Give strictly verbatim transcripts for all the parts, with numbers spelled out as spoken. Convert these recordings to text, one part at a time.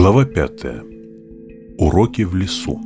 Глава пятая. Уроки в лесу.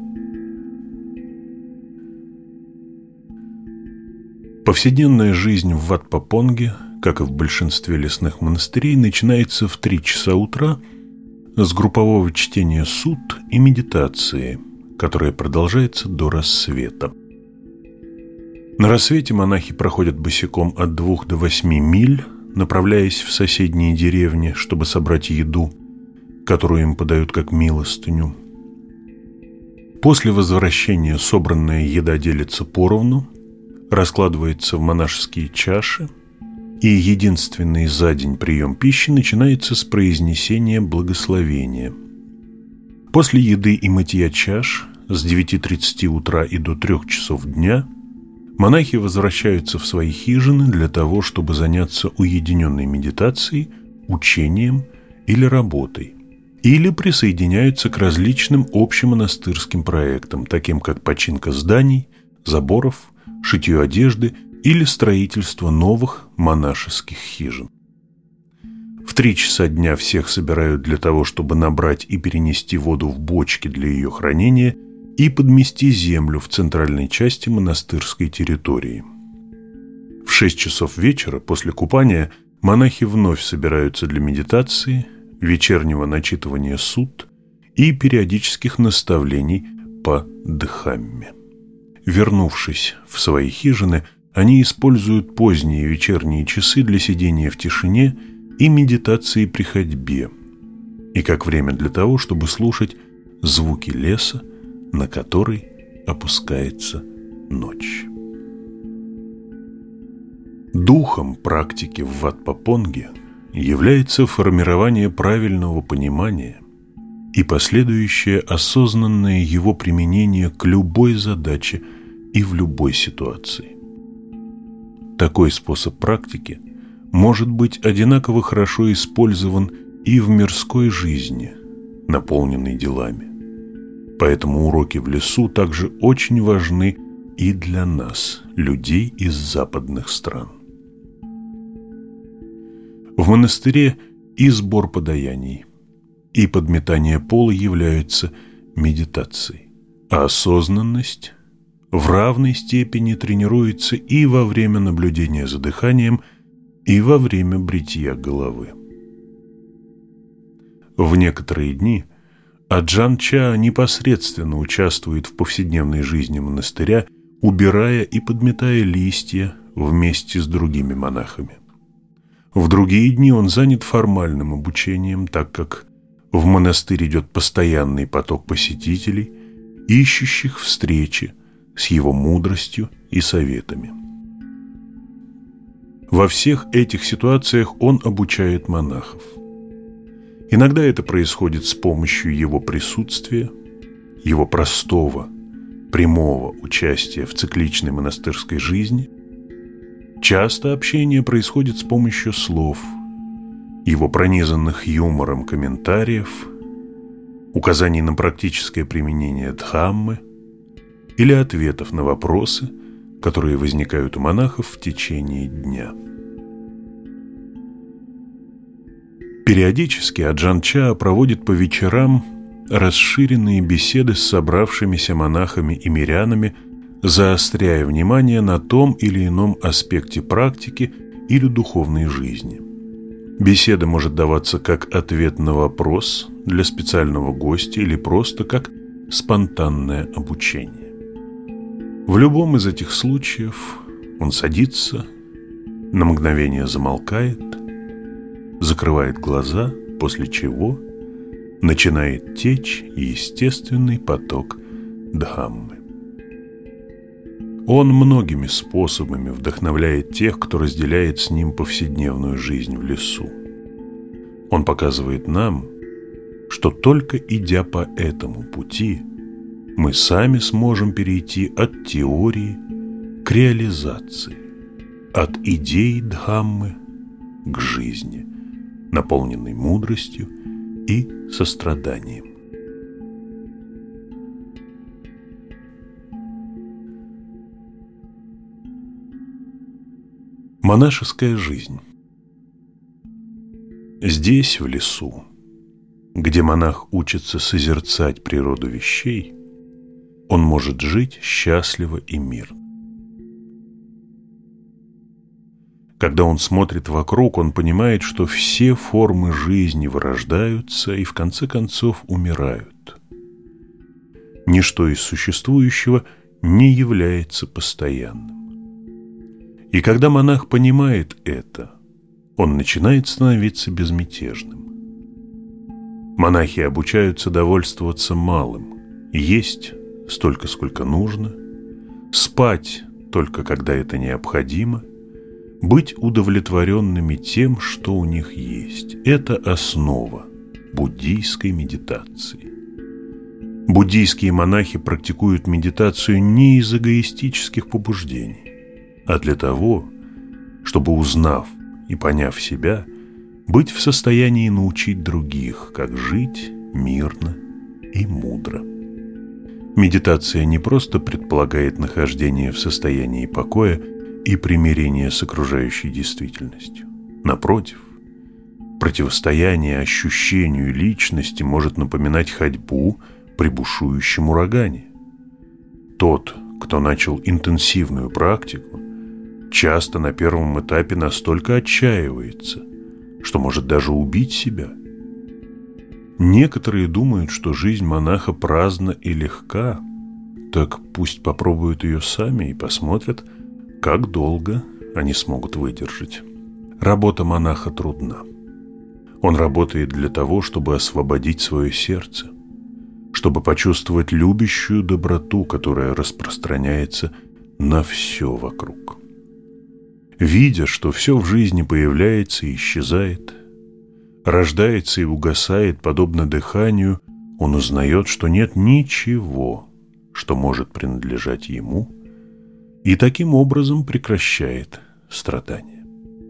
Повседневная жизнь в Ват-Папонге, как и в большинстве лесных монастырей, начинается в три часа утра с группового чтения сутт и медитации, которая продолжается до рассвета. На рассвете монахи проходят босиком от двух до восьми миль, направляясь в соседние деревни, чтобы собрать еду, которую им подают как милостыню. После возвращения собранная еда делится поровну, раскладывается в монашеские чаши, и единственный за день прием пищи начинается с произнесения благословения. После еды и мытья чаш с девяти тридцати утра и до трех часов дня монахи возвращаются в свои хижины для того, чтобы заняться уединенной медитацией, учением или работой, или присоединяются к различным общемонастырским проектам, таким как починка зданий, заборов, шитье одежды или строительство новых монашеских хижин. В три часа дня всех собирают для того, чтобы набрать и перенести воду в бочки для ее хранения и подмести землю в центральной части монастырской территории. В шесть часов вечера после купания монахи вновь собираются для медитации, вечернего начитывания сутт и периодических наставлений по Дхамме. Вернувшись в свои хижины, они используют поздние вечерние часы для сидения в тишине и медитации при ходьбе, и как время для того, чтобы слушать звуки леса, на который опускается ночь. Духом практики в Ват-Папонге является формирование правильного понимания и последующее осознанное его применение к любой задаче и в любой ситуации. Такой способ практики может быть одинаково хорошо использован и в мирской жизни, наполненной делами. Поэтому уроки в лесу также очень важны и для нас, людей из западных стран. В монастыре и сбор подаяний, и подметание пола являются медитацией, а осознанность в равной степени тренируется и во время наблюдения за дыханием, и во время бритья головы. В некоторые дни Аджан Ча непосредственно участвует в повседневной жизни монастыря, убирая и подметая листья вместе с другими монахами. В другие дни он занят формальным обучением, так как в монастырь идет постоянный поток посетителей, ищущих встречи с его мудростью и советами. Во всех этих ситуациях он обучает монахов. Иногда это происходит с помощью его присутствия, его простого, прямого участия в цикличной монастырской жизни. Часто общение происходит с помощью слов, его пронизанных юмором комментариев, указаний на практическое применение Дхаммы или ответов на вопросы, которые возникают у монахов в течение дня. Периодически Аджан Ча проводит по вечерам расширенные беседы с собравшимися монахами и мирянами, заостряя внимание на том или ином аспекте практики или духовной жизни. Беседа может даваться как ответ на вопрос для специального гостя или просто как спонтанное обучение. В любом из этих случаев он садится, на мгновение замолкает, закрывает глаза, после чего начинает течь естественный поток Дхаммы. Он многими способами вдохновляет тех, кто разделяет с ним повседневную жизнь в лесу. Он показывает нам, что только идя по этому пути, мы сами сможем перейти от теории к реализации, от идеи Дхаммы к жизни, наполненной мудростью и состраданием. Монашеская жизнь. Здесь, в лесу, где монах учится созерцать природу вещей, он может жить счастливо и мирно. Когда он смотрит вокруг, он понимает, что все формы жизни вырождаются и в конце концов умирают. Ничто из существующего не является постоянным. И когда монах понимает это, он начинает становиться безмятежным. Монахи обучаются довольствоваться малым, есть столько, сколько нужно, спать только когда это необходимо, быть удовлетворенными тем, что у них есть. Это основа буддийской медитации. Буддийские монахи практикуют медитацию не из эгоистических побуждений, а для того, чтобы, узнав и поняв себя, быть в состоянии научить других, как жить мирно и мудро. Медитация не просто предполагает нахождение в состоянии покоя и примирение с окружающей действительностью. Напротив, противостояние ощущению личности может напоминать ходьбу при бушующем урагане. Тот, кто начал интенсивную практику, часто на первом этапе настолько отчаивается, что может даже убить себя. Некоторые думают, что жизнь монаха праздна и легка, так пусть попробуют ее сами и посмотрят, как долго они смогут выдержать. Работа монаха трудна. Он работает для того, чтобы освободить свое сердце, чтобы почувствовать любящую доброту, которая распространяется на все вокруг. Видя, что все в жизни появляется и исчезает, рождается и угасает, подобно дыханию, он узнает, что нет ничего, что может принадлежать ему, и таким образом прекращает страдания.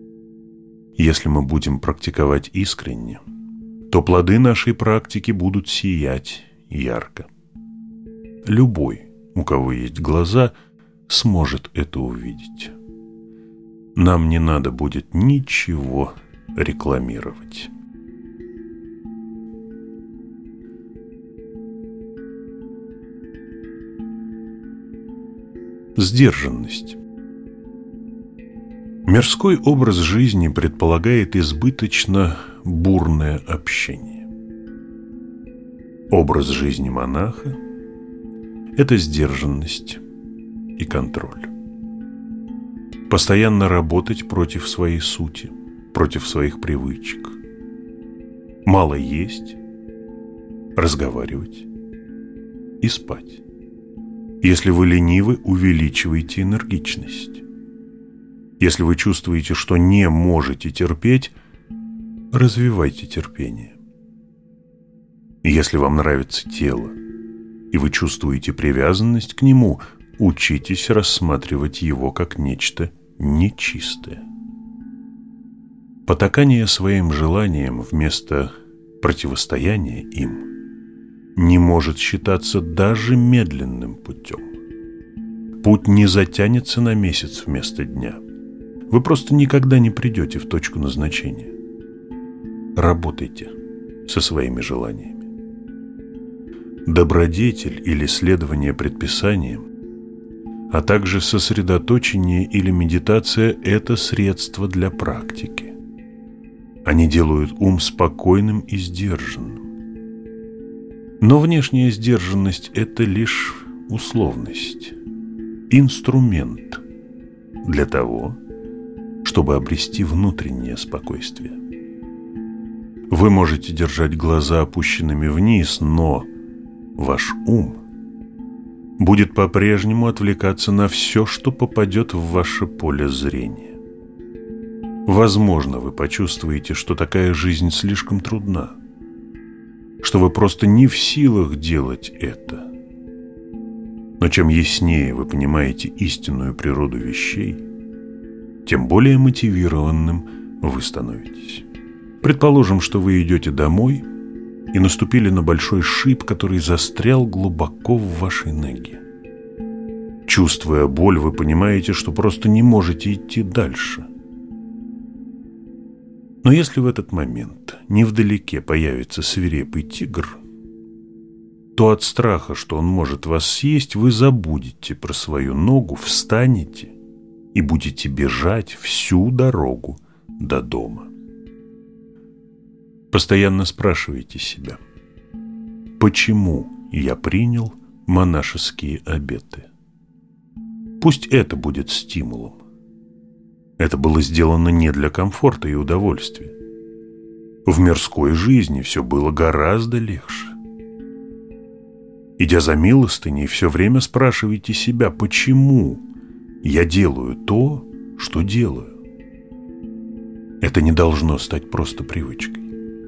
Если мы будем практиковать искренне, то плоды нашей практики будут сиять ярко. Любой, у кого есть глаза, сможет это увидеть. Нам не надо будет ничего рекламировать. Сдержанность. Мирской образ жизни предполагает избыточно бурное общение. Образ жизни монаха – это сдержанность и контроль. Постоянно работать против своей сути, против своих привычек. Мало есть, разговаривать и спать. Если вы ленивы, увеличивайте энергичность. Если вы чувствуете, что не можете терпеть, развивайте терпение. Если вам нравится тело, и вы чувствуете привязанность к нему, учитесь рассматривать его как нечто нечистое. Потакание своим желаниям вместо противостояния им не может считаться даже медленным путем. Путь не затянется на месяц вместо дня. Вы просто никогда не придете в точку назначения. Работайте со своими желаниями. Добродетель или следование предписаниям, а также сосредоточение или медитация – это средства для практики. Они делают ум спокойным и сдержанным. Но внешняя сдержанность – это лишь условность, инструмент для того, чтобы обрести внутреннее спокойствие. Вы можете держать глаза опущенными вниз, но ваш ум будет по-прежнему отвлекаться на все, что попадет в ваше поле зрения. Возможно, вы почувствуете, что такая жизнь слишком трудна, что вы просто не в силах делать это. Но чем яснее вы понимаете истинную природу вещей, тем более мотивированным вы становитесь. Предположим, что вы идете домой и наступили на большой шип, который застрял глубоко в вашей ноге. Чувствуя боль, вы понимаете, что просто не можете идти дальше. Но если в этот момент невдалеке появится свирепый тигр, то от страха, что он может вас съесть, вы забудете про свою ногу, встанете и будете бежать всю дорогу до дома. Постоянно спрашивайте себя: почему я принял монашеские обеты? Пусть это будет стимулом. Это было сделано не для комфорта и удовольствия. В мирской жизни все было гораздо легче. Идя за милостыней, все время спрашивайте себя: почему я делаю то, что делаю? Это не должно стать просто привычкой.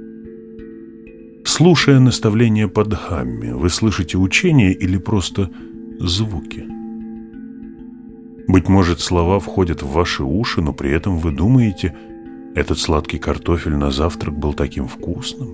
Слушая наставления по Дхамме, вы слышите учение или просто звуки? Быть может, слова входят в ваши уши, но при этом вы думаете: этот сладкий картофель на завтрак был таким вкусным.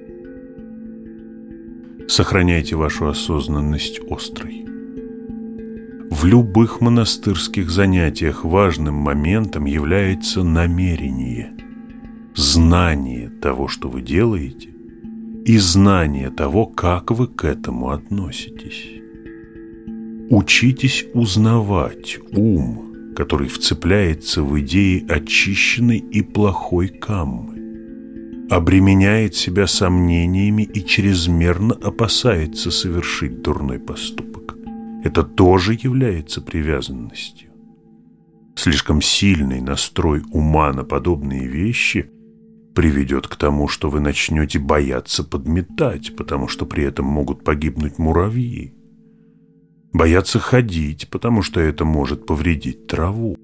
Сохраняйте вашу осознанность острой. В любых монастырских занятиях важным моментом является намерение, знание того, что вы делаете, и знание того, как вы к этому относитесь. Учитесь узнавать ум, который вцепляется в идеи очищенной и плохой каммы, обременяет себя сомнениями и чрезмерно опасается совершить дурной поступок. Это тоже является привязанностью. Слишком сильный настрой ума на подобные вещи приведет к тому, что вы начнете бояться подметать, потому что при этом могут погибнуть муравьи. Бояться ходить, потому что это может повредить траву.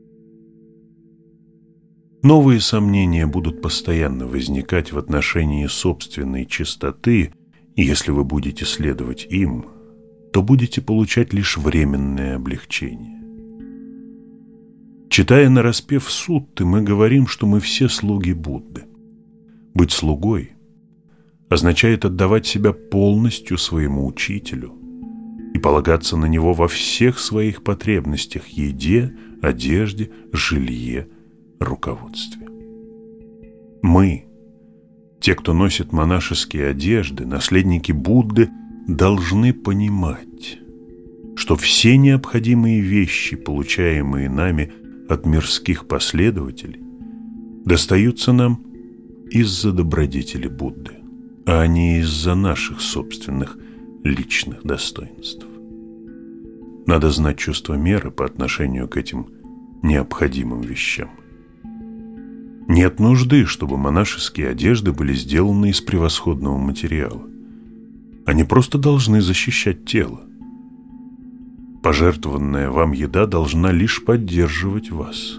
Новые сомнения будут постоянно возникать в отношении собственной чистоты, и если вы будете следовать им, то будете получать лишь временное облегчение. Читая нараспев сутты, мы говорим, что мы все слуги Будды. Быть слугой означает отдавать себя полностью своему учителю и полагаться на него во всех своих потребностях – еде, одежде, жилье, руководстве. Мы, те, кто носит монашеские одежды, наследники Будды, должны понимать, что все необходимые вещи, получаемые нами от мирских последователей, достаются нам из-за добродетели Будды, а не из-за наших собственных личных достоинств. Надо знать чувство меры по отношению к этим необходимым вещам. Нет нужды, чтобы монашеские одежды были сделаны из превосходного материала. Они просто должны защищать тело. Пожертвованная вам еда должна лишь поддерживать вас.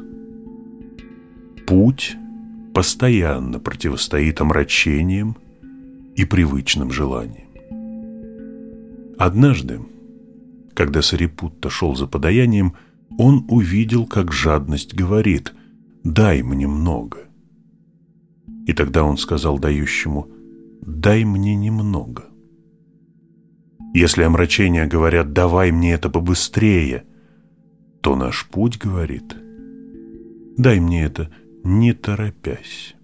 Путь постоянно противостоит омрачениям и привычным желаниям. Однажды, когда Сарипутта шел за подаянием, он увидел, как жадность говорит: «Дай мне много». И тогда он сказал дающему: «Дай мне немного». Если омрачения говорят: «Давай мне это побыстрее», то наш путь говорит: «Дай мне это не торопясь».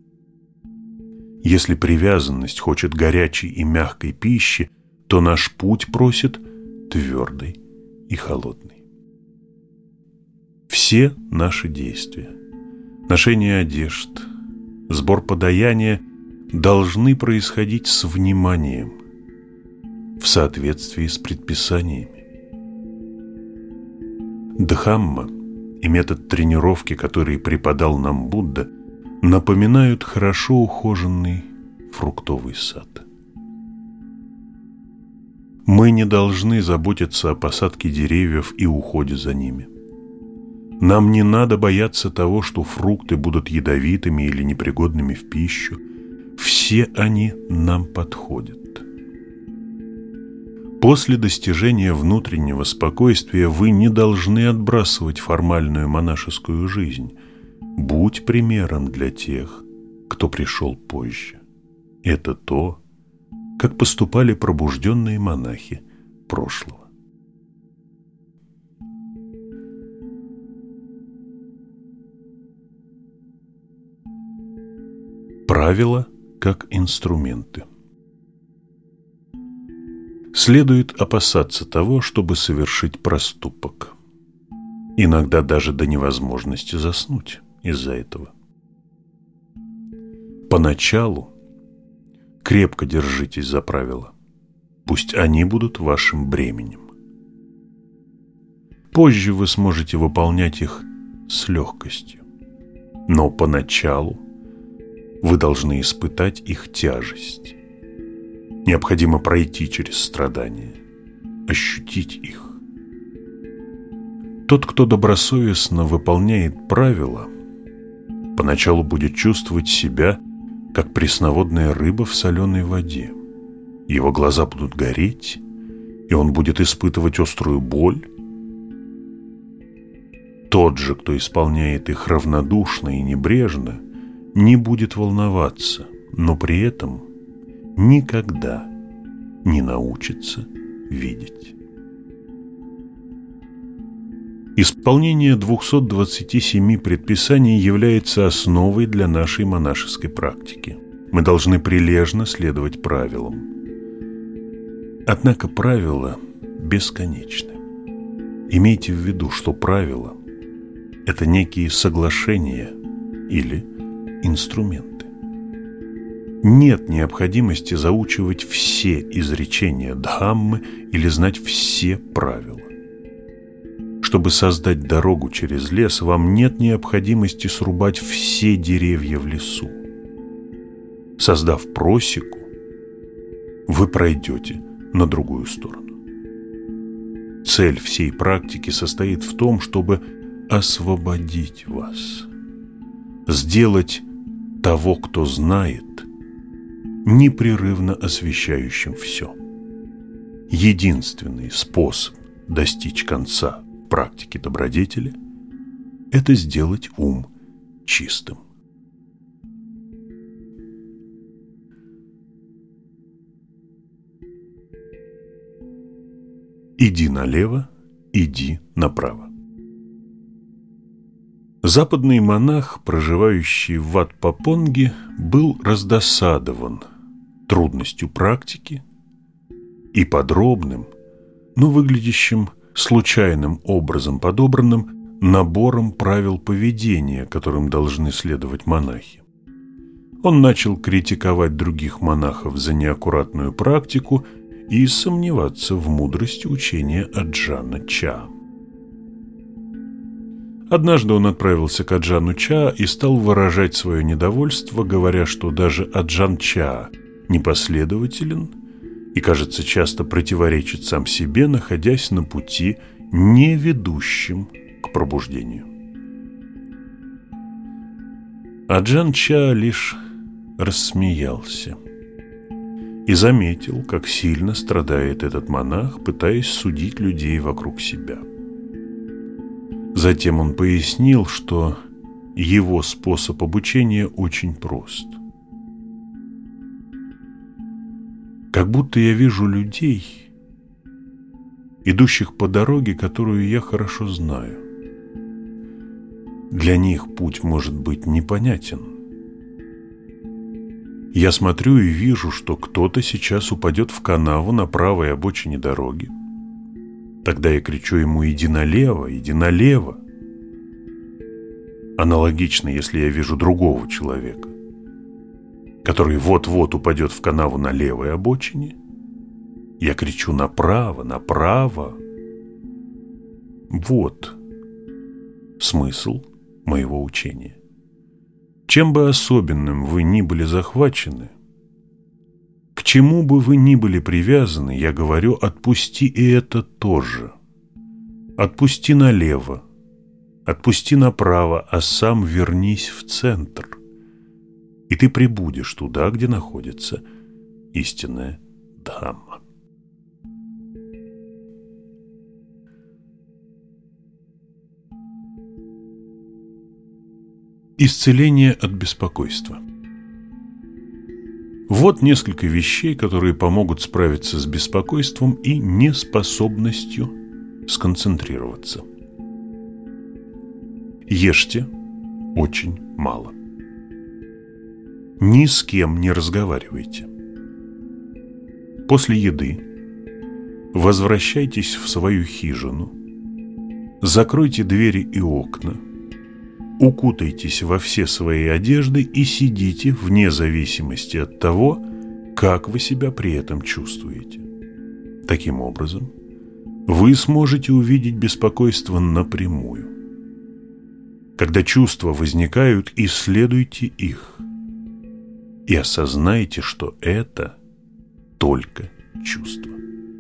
Если привязанность хочет горячей и мягкой пищи, то наш путь просит твердой и холодной. Все наши действия, ношение одежд, сбор подаяния должны происходить с вниманием, в соответствии с предписаниями. Дхамма и метод тренировки, который преподал нам Будда, напоминают хорошо ухоженный фруктовый сад. Мы не должны заботиться о посадке деревьев и уходе за ними. Нам не надо бояться того, что фрукты будут ядовитыми или непригодными в пищу. Все они нам подходят. После достижения внутреннего спокойствия вы не должны отбрасывать формальную монашескую жизнь. Будь примером для тех, кто пришел позже. Это то, как поступали пробужденные монахи прошлого. Правила как инструменты. Следует опасаться того, чтобы совершить проступок. Иногда даже до невозможности заснуть из-за этого. Поначалу крепко держитесь за правила. Пусть они будут вашим бременем. Позже вы сможете выполнять их с легкостью. Но поначалу вы должны испытать их тяжесть. Необходимо пройти через страдания, ощутить их. Тот, кто добросовестно выполняет правила, поначалу будет чувствовать себя, как пресноводная рыба в соленой воде. Его глаза будут гореть, и он будет испытывать острую боль. Тот же, кто исполняет их равнодушно и небрежно, не будет волноваться, но при этом никогда не научится видеть. Исполнение двухсот двадцати семи предписаний является основой для нашей монашеской практики. Мы должны прилежно следовать правилам. Однако правила бесконечны. Имейте в виду, что правила – это некие соглашения или инструменты. Нет необходимости заучивать все изречения Дхаммы или знать все правила. Чтобы создать дорогу через лес, вам нет необходимости срубать все деревья в лесу. Создав просеку, вы пройдете на другую сторону. Цель всей практики состоит в том, чтобы освободить вас, сделать того, кто знает, непрерывно освещающим все. Единственный способ достичь конца практики добродетели – это сделать ум чистым. Иди налево, иди направо. Западный монах, проживающий в Ват-Попонге, был раздосадован трудностью практики и подробным, но выглядящим случайным образом подобранным набором правил поведения, которым должны следовать монахи. Он начал критиковать других монахов за неаккуратную практику и сомневаться в мудрости учения Аджана Ча. Однажды он отправился к Аджану Ча и стал выражать свое недовольство, говоря, что даже Аджан Ча непоследователен и, кажется, часто противоречит сам себе, находясь на пути, не ведущем к пробуждению. Аджан Ча лишь рассмеялся и заметил, как сильно страдает этот монах, пытаясь судить людей вокруг себя. Затем он пояснил, что его способ обучения очень прост. Как будто я вижу людей, идущих по дороге, которую я хорошо знаю. Для них путь может быть непонятен. Я смотрю и вижу, что кто-то сейчас упадет в канаву на правой обочине дороги. Тогда я кричу ему: «Иди налево, иди налево». Аналогично, если я вижу другого человека, который вот-вот упадет в канаву на левой обочине, я кричу: «Направо, направо». Вот смысл моего учения. Чем бы особенным вы ни были захвачены, к чему бы вы ни были привязаны, я говорю: отпусти и это тоже. Отпусти налево, отпусти направо, а сам вернись в центр, и ты прибудешь туда, где находится истинная Дхамма. Исцеление от беспокойства. Вот несколько вещей, которые помогут справиться с беспокойством и неспособностью сконцентрироваться. Ешьте очень мало. Ни с кем не разговаривайте. После еды возвращайтесь в свою хижину, закройте двери и окна, укутайтесь во все свои одежды и сидите вне зависимости от того, как вы себя при этом чувствуете. Таким образом, вы сможете увидеть беспокойство напрямую. Когда чувства возникают, исследуйте их и осознайте, что это только чувства.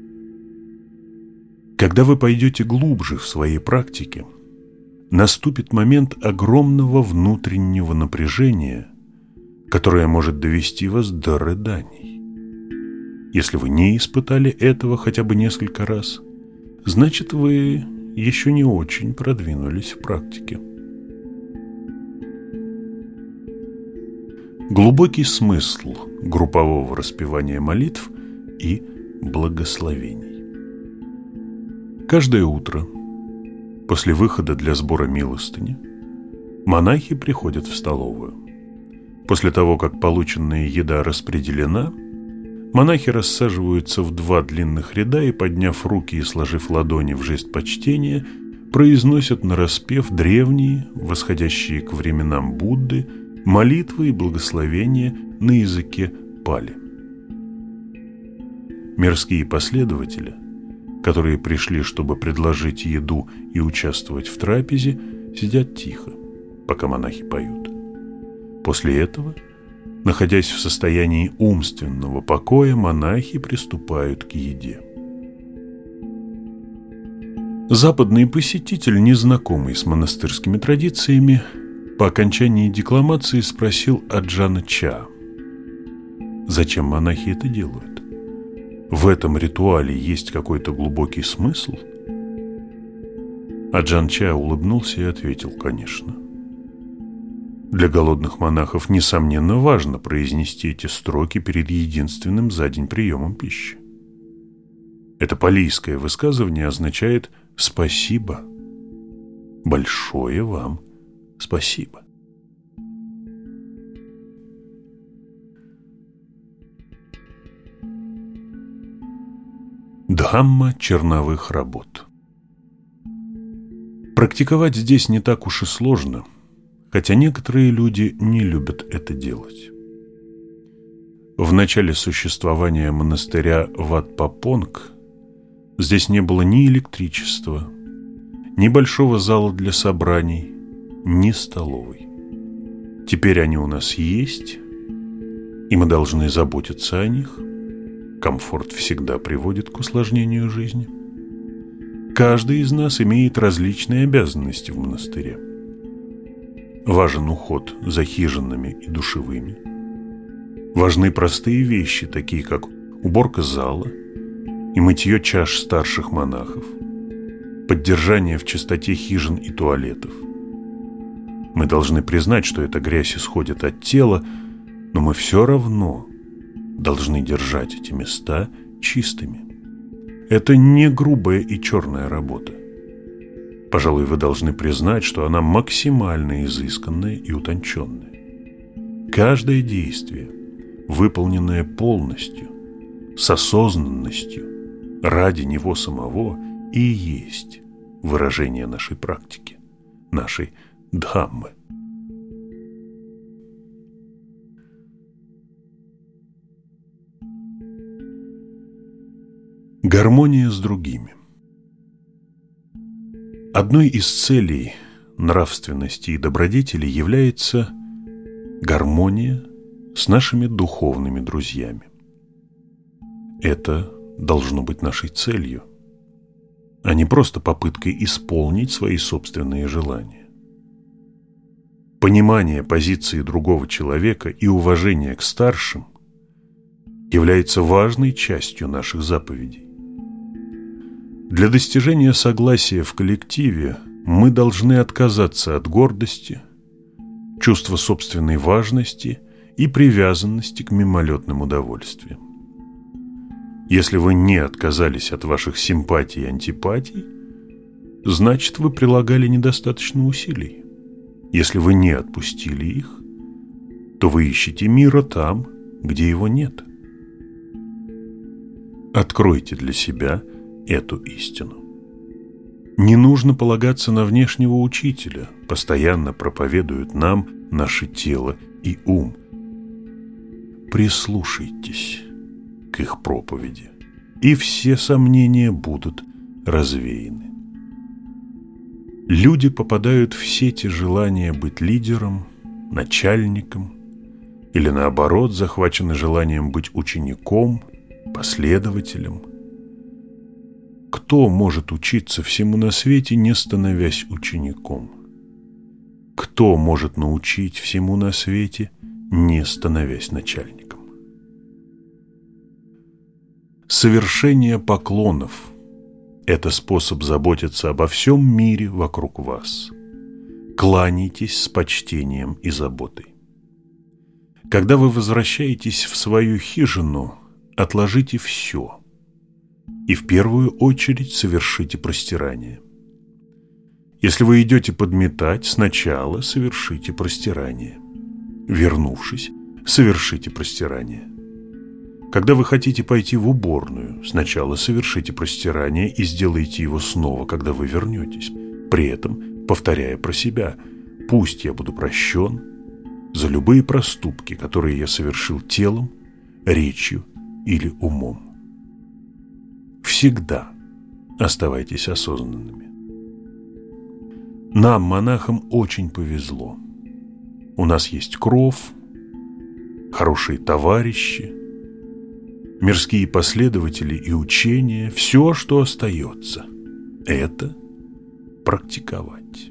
Когда вы пойдете глубже в своей практике, наступит момент огромного внутреннего напряжения, которое может довести вас до рыданий. Если вы не испытали этого хотя бы несколько раз, значит, вы еще не очень продвинулись в практике. Глубокий смысл группового распевания молитв и благословений. Каждое утро после выхода для сбора милостыни монахи приходят в столовую. После того, как полученная еда распределена, монахи рассаживаются в два длинных ряда и, подняв руки и сложив ладони в жест почтения, произносят нараспев древние, восходящие к временам Будды, молитвы и благословения на языке пали. Мирские последователи, которые пришли, чтобы предложить еду и участвовать в трапезе, сидят тихо, пока монахи поют. После этого, находясь в состоянии умственного покоя, монахи приступают к еде. Западный посетитель, незнакомый с монастырскими традициями, по окончании декламации спросил Аджана Ча: зачем монахи это делают? В этом ритуале есть какой-то глубокий смысл? Аджан Ча улыбнулся и ответил: конечно. Для голодных монахов, несомненно, важно произнести эти строки перед единственным за день приемом пищи. Это палийское высказывание означает «спасибо». Большое вам спасибо. Дхамма черновых работ. Практиковать здесь не так уж и сложно, хотя некоторые люди не любят это делать. В начале существования монастыря Ват-Папонг здесь не было ни электричества, ни большого зала для собраний, ни столовой. Теперь они у нас есть, и мы должны заботиться о них. Комфорт всегда приводит к усложнению жизни. Каждый из нас имеет различные обязанности в монастыре. Важен уход за хижинами и душевыми. Важны простые вещи, такие как уборка зала и мытье чаш старших монахов, поддержание в чистоте хижин и туалетов. Мы должны признать, что эта грязь исходит от тела, но мы все равно должны держать эти места чистыми. Это не грубая и черная работа. Пожалуй, вы должны признать, что она максимально изысканная и утонченная. Каждое действие, выполненное полностью, с осознанностью, ради него самого, и есть выражение нашей практики, нашей Дхаммы. Гармония с другими. Одной из целей нравственности и добродетели является гармония с нашими духовными друзьями. Это должно быть нашей целью, а не просто попыткой исполнить свои собственные желания. Понимание позиции другого человека и уважение к старшим является важной частью наших заповедей. Для достижения согласия в коллективе мы должны отказаться от гордости, чувства собственной важности и привязанности к мимолетным удовольствиям. Если вы не отказались от ваших симпатий и антипатий, значит, вы прилагали недостаточно усилий. Если вы не отпустили их, то вы ищете мира там, где его нет. Откройте для себя эту истину. Не нужно полагаться на внешнего учителя, постоянно проповедуют нам наше тело и ум. Прислушайтесь к их проповеди, и все сомнения будут развеяны. Люди попадают в сети желания быть лидером, начальником, или наоборот, захвачены желанием быть учеником, последователем. Кто может учиться всему на свете, не становясь учеником? Кто может научить всему на свете, не становясь начальником? Совершение поклонов – это способ заботиться обо всем мире вокруг вас. Кланяйтесь с почтением и заботой. Когда вы возвращаетесь в свою хижину, отложите все и в первую очередь совершите простирание. Если вы идете подметать, сначала совершите простирание. Вернувшись, совершите простирание. Когда вы хотите пойти в уборную, сначала совершите простирание и сделайте его снова, когда вы вернетесь, при этом повторяя про себя: «Пусть я буду прощен за любые проступки, которые я совершил телом, речью или умом». Всегда оставайтесь осознанными. Нам, монахам, очень повезло. У нас есть кров, хорошие товарищи, мирские последователи и учения. Все, что остается, это практиковать.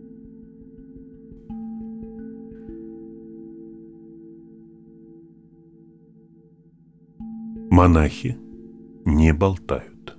Монахи не болтают.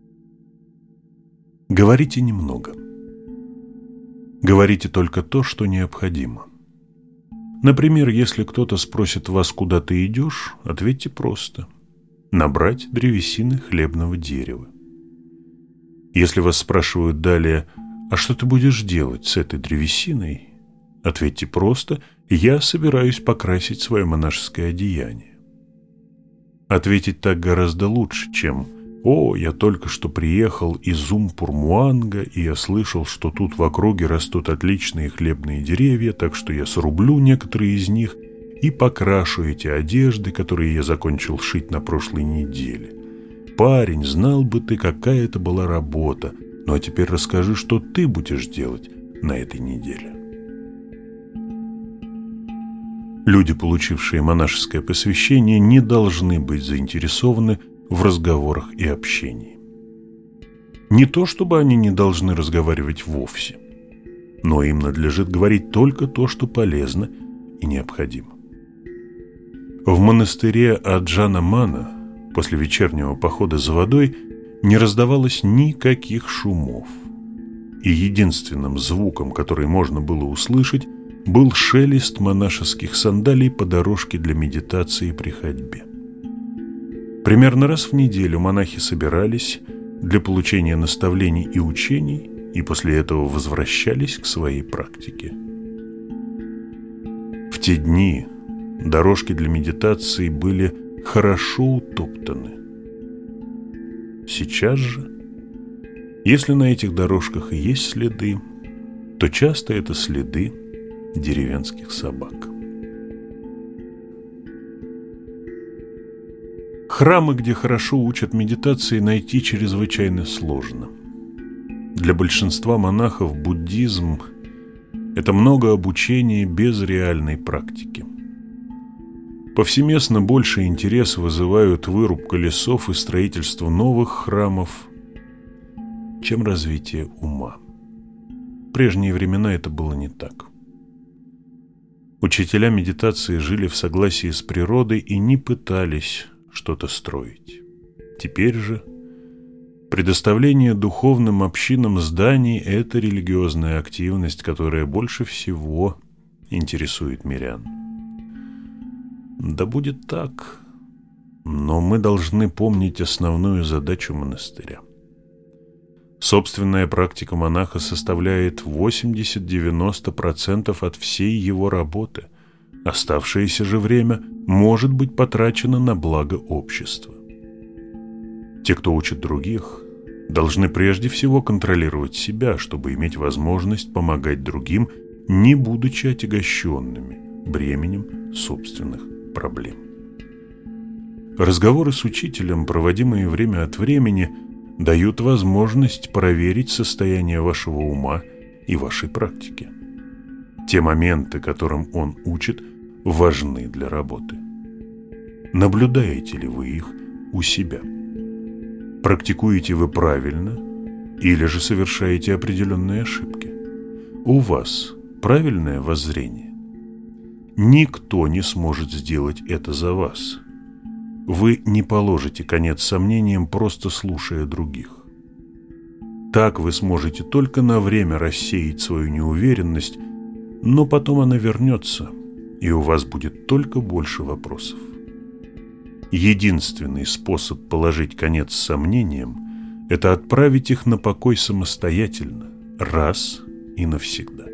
Говорите немного. Говорите только то, что необходимо. Например, если кто-то спросит вас, куда ты идешь, ответьте просто: набрать древесины хлебного дерева. Если вас спрашивают далее: а что ты будешь делать с этой древесиной, ответьте просто: я собираюсь покрасить свое монашеское одеяние. Ответить так гораздо лучше, чем: «О, я только что приехал из Умпурмуанга, и я слышал, что тут в округе растут отличные хлебные деревья, так что я срублю некоторые из них и покрашу эти одежды, которые я закончил шить на прошлой неделе. Парень, знал бы ты, какая это была работа. Ну а теперь расскажи, что ты будешь делать на этой неделе». Люди, получившие монашеское посвящение, не должны быть заинтересованы в разговорах и общении. Не то чтобы они не должны разговаривать вовсе, но им надлежит говорить только то, что полезно и необходимо. В монастыре Аджана-Мана после вечернего похода за водой не раздавалось никаких шумов, и единственным звуком, который можно было услышать, был шелест монашеских сандалий по дорожке для медитации при ходьбе. Примерно раз в неделю монахи собирались для получения наставлений и учений и после этого возвращались к своей практике. В те дни дорожки для медитации были хорошо утоптаны. Сейчас же, если на этих дорожках и есть следы, то часто это следы деревенских собак. Храмы, где хорошо учат медитации, найти чрезвычайно сложно. Для большинства монахов буддизм – это много обучения без реальной практики. Повсеместно больше интерес вызывают вырубка лесов и строительство новых храмов, чем развитие ума. В прежние времена это было не так. Учителя медитации жили в согласии с природой и не пытались что-то строить. Теперь же предоставление духовным общинам зданий – это религиозная активность, которая больше всего интересует мирян. Да будет так, но мы должны помнить основную задачу монастыря. Собственная практика монаха составляет восемьдесят-девяносто процентов от всей его работы, Оставшееся же время может быть потрачено на благо общества. Те, кто учит других, должны прежде всего контролировать себя, чтобы иметь возможность помогать другим, не будучи отягощенными бременем собственных проблем. Разговоры с учителем, проводимые время от времени, дают возможность проверить состояние вашего ума и вашей практики. Те моменты, которым он учит, важны для работы. Наблюдаете ли вы их у себя? Практикуете вы правильно или же совершаете определенные ошибки? У вас правильное воззрение? Никто не сможет сделать это за вас. Вы не положите конец сомнениям, просто слушая других. Так вы сможете только на время рассеять свою неуверенность, но потом она вернется, и у вас будет только больше вопросов. Единственный способ положить конец сомнениям – это отправить их на покой самостоятельно, раз и навсегда.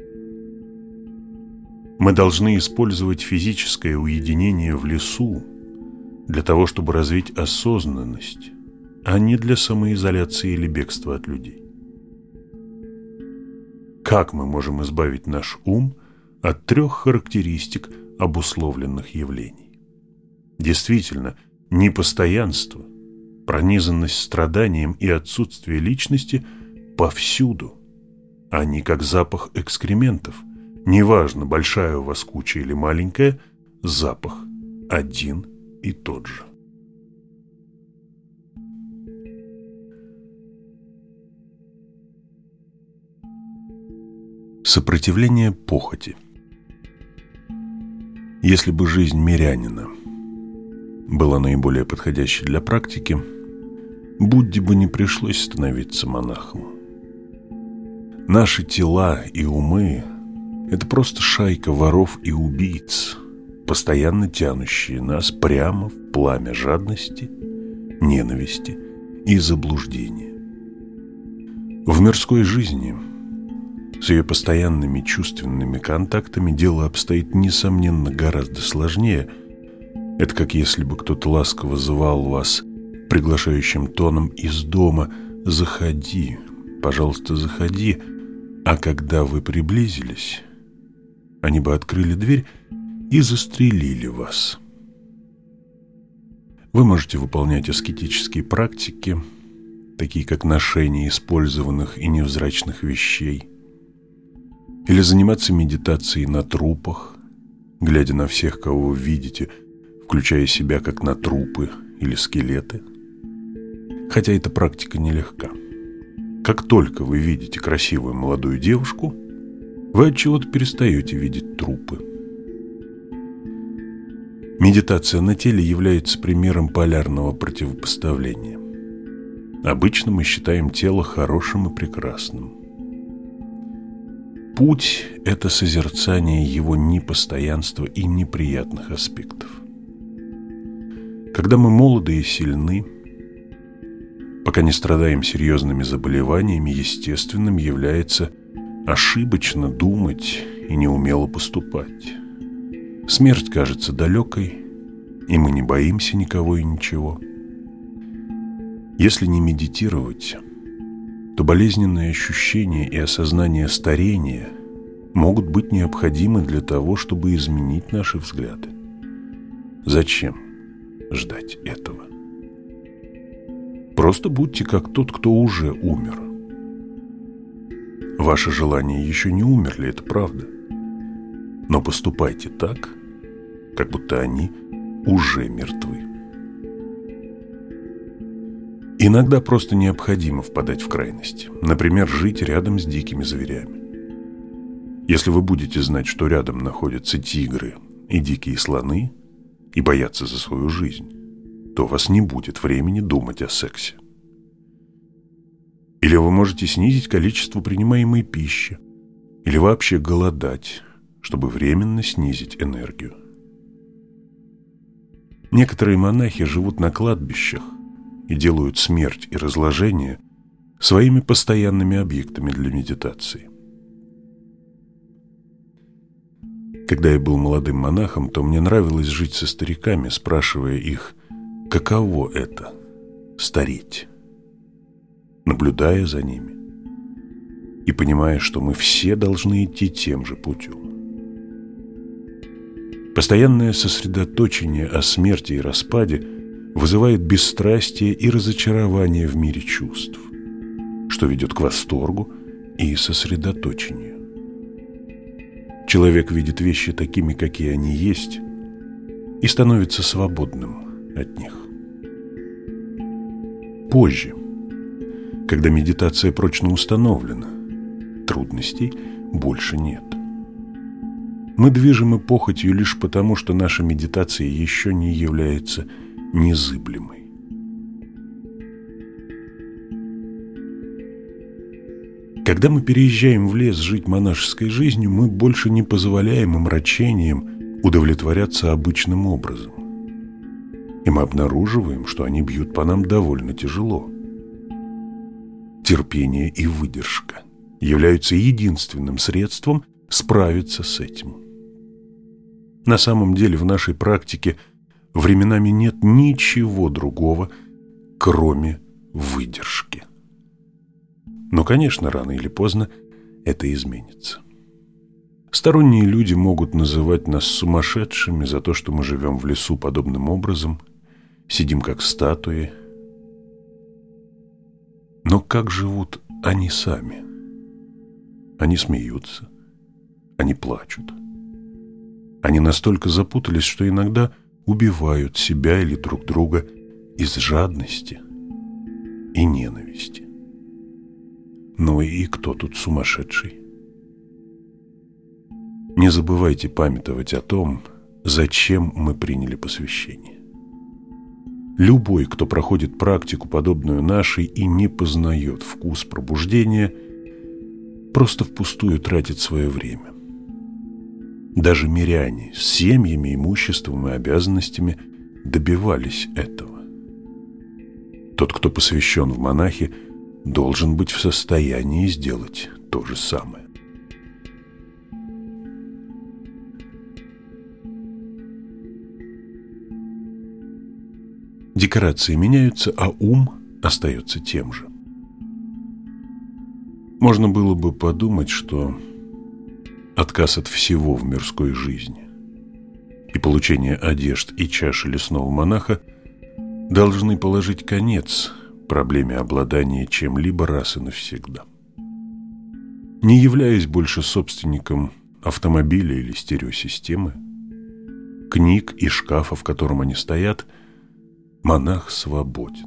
Мы должны использовать физическое уединение в лесу для того, чтобы развить осознанность, а не для самоизоляции или бегства от людей. Как мы можем избавить наш ум от трех характеристик обусловленных явлений? Действительно, непостоянство, пронизанность страданием и отсутствие личности повсюду. Они как запах экскрементов. Неважно, большая у вас куча или маленькая, запах один и тот же. Сопротивление похоти. Если бы жизнь мирянина была наиболее подходящей для практики, Будде бы не пришлось становиться монахом. Наши тела и умы – это просто шайка воров и убийц, постоянно тянущие нас прямо в пламя жадности, ненависти и заблуждения. В мирской жизни с ее постоянными чувственными контактами дело обстоит, несомненно, гораздо сложнее. Это как если бы кто-то ласково звал вас приглашающим тоном из дома: «Заходи, пожалуйста, заходи», а когда вы приблизились, они бы открыли дверь и застрелили вас. Вы можете выполнять аскетические практики, такие как ношение использованных и невзрачных вещей, или заниматься медитацией на трупах, глядя на всех, кого вы видите, включая себя как на трупы или скелеты. Хотя эта практика нелегка. Как только вы видите красивую молодую девушку, вы от чего-то перестаете видеть трупы. Медитация на теле является примером полярного противопоставления. Обычно мы считаем тело хорошим и прекрасным. Путь – это созерцание его непостоянства и неприятных аспектов. Когда мы молоды и сильны, пока не страдаем серьезными заболеваниями, естественным является ошибочно думать и неумело поступать. Смерть кажется далекой, и мы не боимся никого и ничего. Если не медитировать, то болезненные ощущения и осознание старения могут быть необходимы для того, чтобы изменить наши взгляды. Зачем ждать этого? Просто будьте как тот, кто уже умер. Ваши желания еще не умерли, это правда. Но поступайте так, как будто они уже мертвы. Иногда просто необходимо впадать в крайности. Например, жить рядом с дикими зверями. Если вы будете знать, что рядом находятся тигры и дикие слоны, и бояться за свою жизнь, то у вас не будет времени думать о сексе. Или вы можете снизить количество принимаемой пищи, или вообще голодать, чтобы временно снизить энергию. Некоторые монахи живут на кладбищах и делают смерть и разложение своими постоянными объектами для медитации. Когда я был молодым монахом, то мне нравилось жить со стариками, спрашивая их, каково это – стареть, наблюдая за ними и понимая, что мы все должны идти тем же путем. Постоянное сосредоточение о смерти и распаде вызывает бесстрастие и разочарование в мире чувств, что ведет к восторгу и сосредоточению. Человек видит вещи такими, какие они есть, и становится свободным от них. Позже, когда медитация прочно установлена, трудностей больше нет. Мы движимы похотью лишь потому, что наша медитация еще не является незыблемой. Когда мы переезжаем в лес жить монашеской жизнью, мы больше не позволяем омрачениям удовлетворяться обычным образом. И мы обнаруживаем, что они бьют по нам довольно тяжело. Терпение и выдержка являются единственным средством справиться с этим. На самом деле в нашей практике временами нет ничего другого, кроме выдержки. Но, конечно, рано или поздно это изменится. Сторонние люди могут называть нас сумасшедшими за то, что мы живем в лесу подобным образом, сидим как статуи. Но как живут они сами? Они смеются, они плачут. Они настолько запутались, что иногда убивают себя или друг друга из жадности и ненависти. Ну и кто тут сумасшедший? Не забывайте памятовать о том, зачем мы приняли посвящение. Любой, кто проходит практику, подобную нашей, и не познает вкус пробуждения, просто впустую тратит свое время. Даже миряне с семьями, имуществом и обязанностями добивались этого. Тот, кто посвящен в монахи, должен быть в состоянии сделать то же самое. Декорации меняются, а ум остается тем же. Можно было бы подумать, что отказ от всего в мирской жизни и получение одежд и чаши лесного монаха должны положить конец проблеме обладания чем-либо раз и навсегда. Не являясь больше собственником автомобиля или стереосистемы, книг и шкафа, в котором они стоят, монах свободен.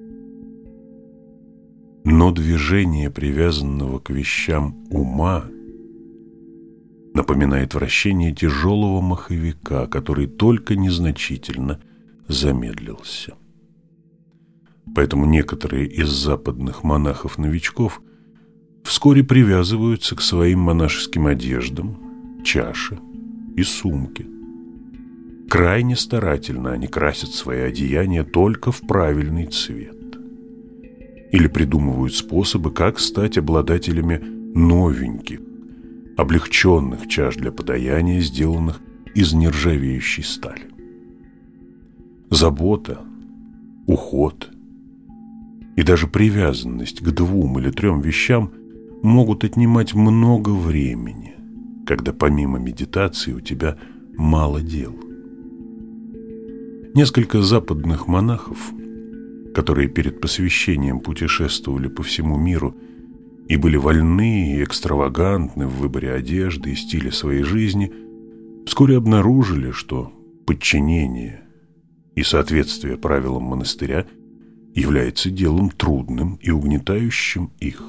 Но движение привязанного к вещам ума напоминает вращение тяжелого маховика, который только незначительно замедлился. Поэтому некоторые из западных монахов-новичков вскоре привязываются к своим монашеским одеждам, чаше и сумке. Крайне старательно они красят свои одеяния только в правильный цвет. Или придумывают способы, как стать обладателями новеньких, облегченных чаш для подаяния, сделанных из нержавеющей стали. Забота, уход и даже привязанность к двум или трем вещам могут отнимать много времени, когда помимо медитации у тебя мало дел. Несколько западных монахов, которые перед посвящением путешествовали по всему миру и были вольны и экстравагантны в выборе одежды и стиля своей жизни, вскоре обнаружили, что подчинение и соответствие правилам монастыря является делом трудным и угнетающим их.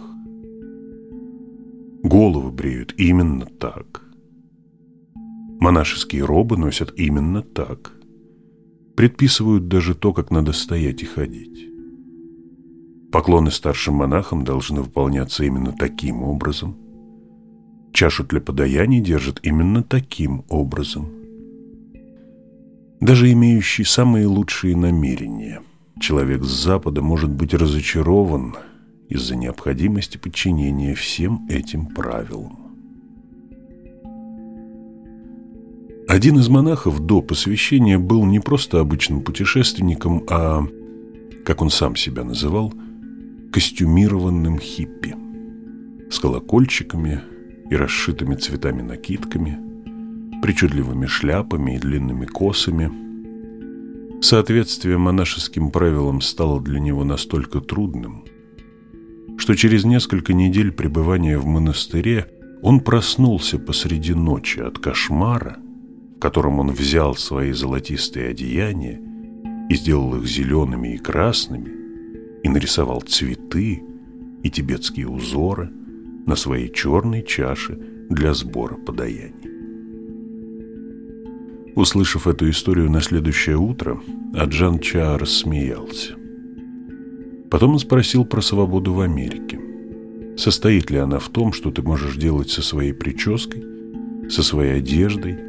Головы бреют именно так. Монашеские робы носят именно так. Предписывают даже то, как надо стоять и ходить. Поклоны старшим монахам должны выполняться именно таким образом. Чашу для подаяний держат именно таким образом. Даже имеющий самые лучшие намерения, человек с Запада может быть разочарован из-за необходимости подчинения всем этим правилам. Один из монахов до посвящения был не просто обычным путешественником, а, как он сам себя называл, костюмированным хиппи с колокольчиками и расшитыми цветами накидками, причудливыми шляпами и длинными косами. Соответствие монашеским правилам стало для него настолько трудным, что через несколько недель пребывания в монастыре он проснулся посреди ночи от кошмара, в котором он взял свои золотистые одеяния и сделал их зелеными и красными, и нарисовал цветы и тибетские узоры на своей черной чаше для сбора подаяний. Услышав эту историю на следующее утро, Аджан Ча рассмеялся. Потом он спросил про свободу в Америке. Состоит ли она в том, что ты можешь делать со своей прической, со своей одеждой?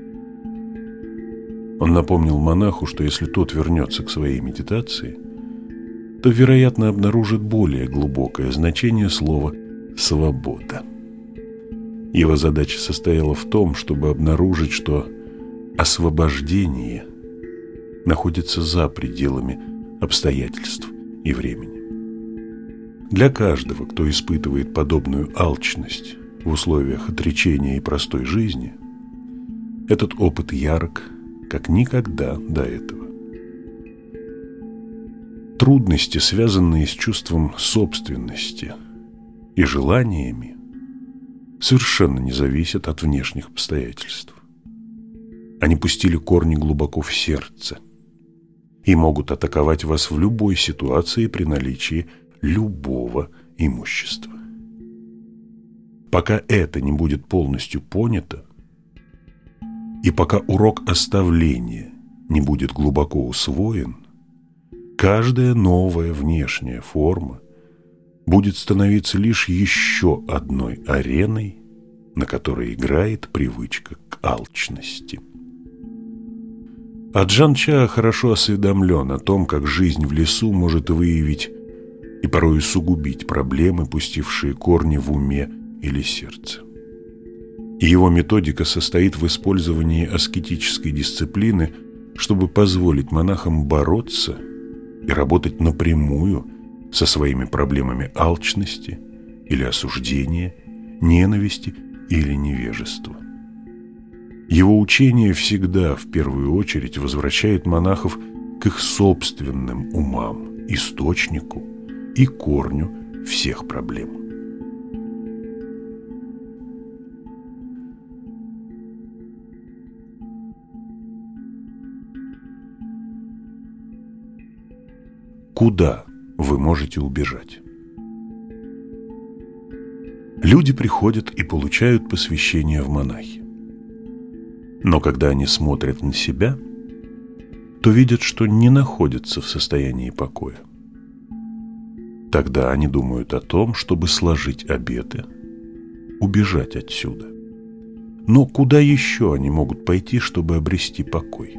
Он напомнил монаху, что если тот вернется к своей медитации, то, вероятно, обнаружит более глубокое значение слова «свобода». Его задача состояла в том, чтобы обнаружить, что освобождение находится за пределами обстоятельств и времени. Для каждого, кто испытывает подобную алчность в условиях отречения и простой жизни, этот опыт ярок, как никогда до этого. Трудности, связанные с чувством собственности и желаниями, совершенно не зависят от внешних обстоятельств. Они пустили корни глубоко в сердце и могут атаковать вас в любой ситуации при наличии любого имущества. Пока это не будет полностью понято, и пока урок оставления не будет глубоко усвоен, каждая новая внешняя форма будет становиться лишь еще одной ареной, на которой играет привычка к алчности. Аджан Ча хорошо осведомлен о том, как жизнь в лесу может выявить и порой усугубить проблемы, пустившие корни в уме или сердце. И его методика состоит в использовании аскетической дисциплины, чтобы позволить монахам бороться и работать напрямую со своими проблемами алчности или осуждения, ненависти или невежества. Его учение всегда в первую очередь возвращает монахов к их собственным умам, источнику и корню всех проблем. Куда вы можете убежать? Люди приходят и получают посвящение в монахи. Но когда они смотрят на себя, то видят, что не находятся в состоянии покоя. Тогда они думают о том, чтобы сложить обеты, убежать отсюда. Но куда еще они могут пойти, чтобы обрести покой?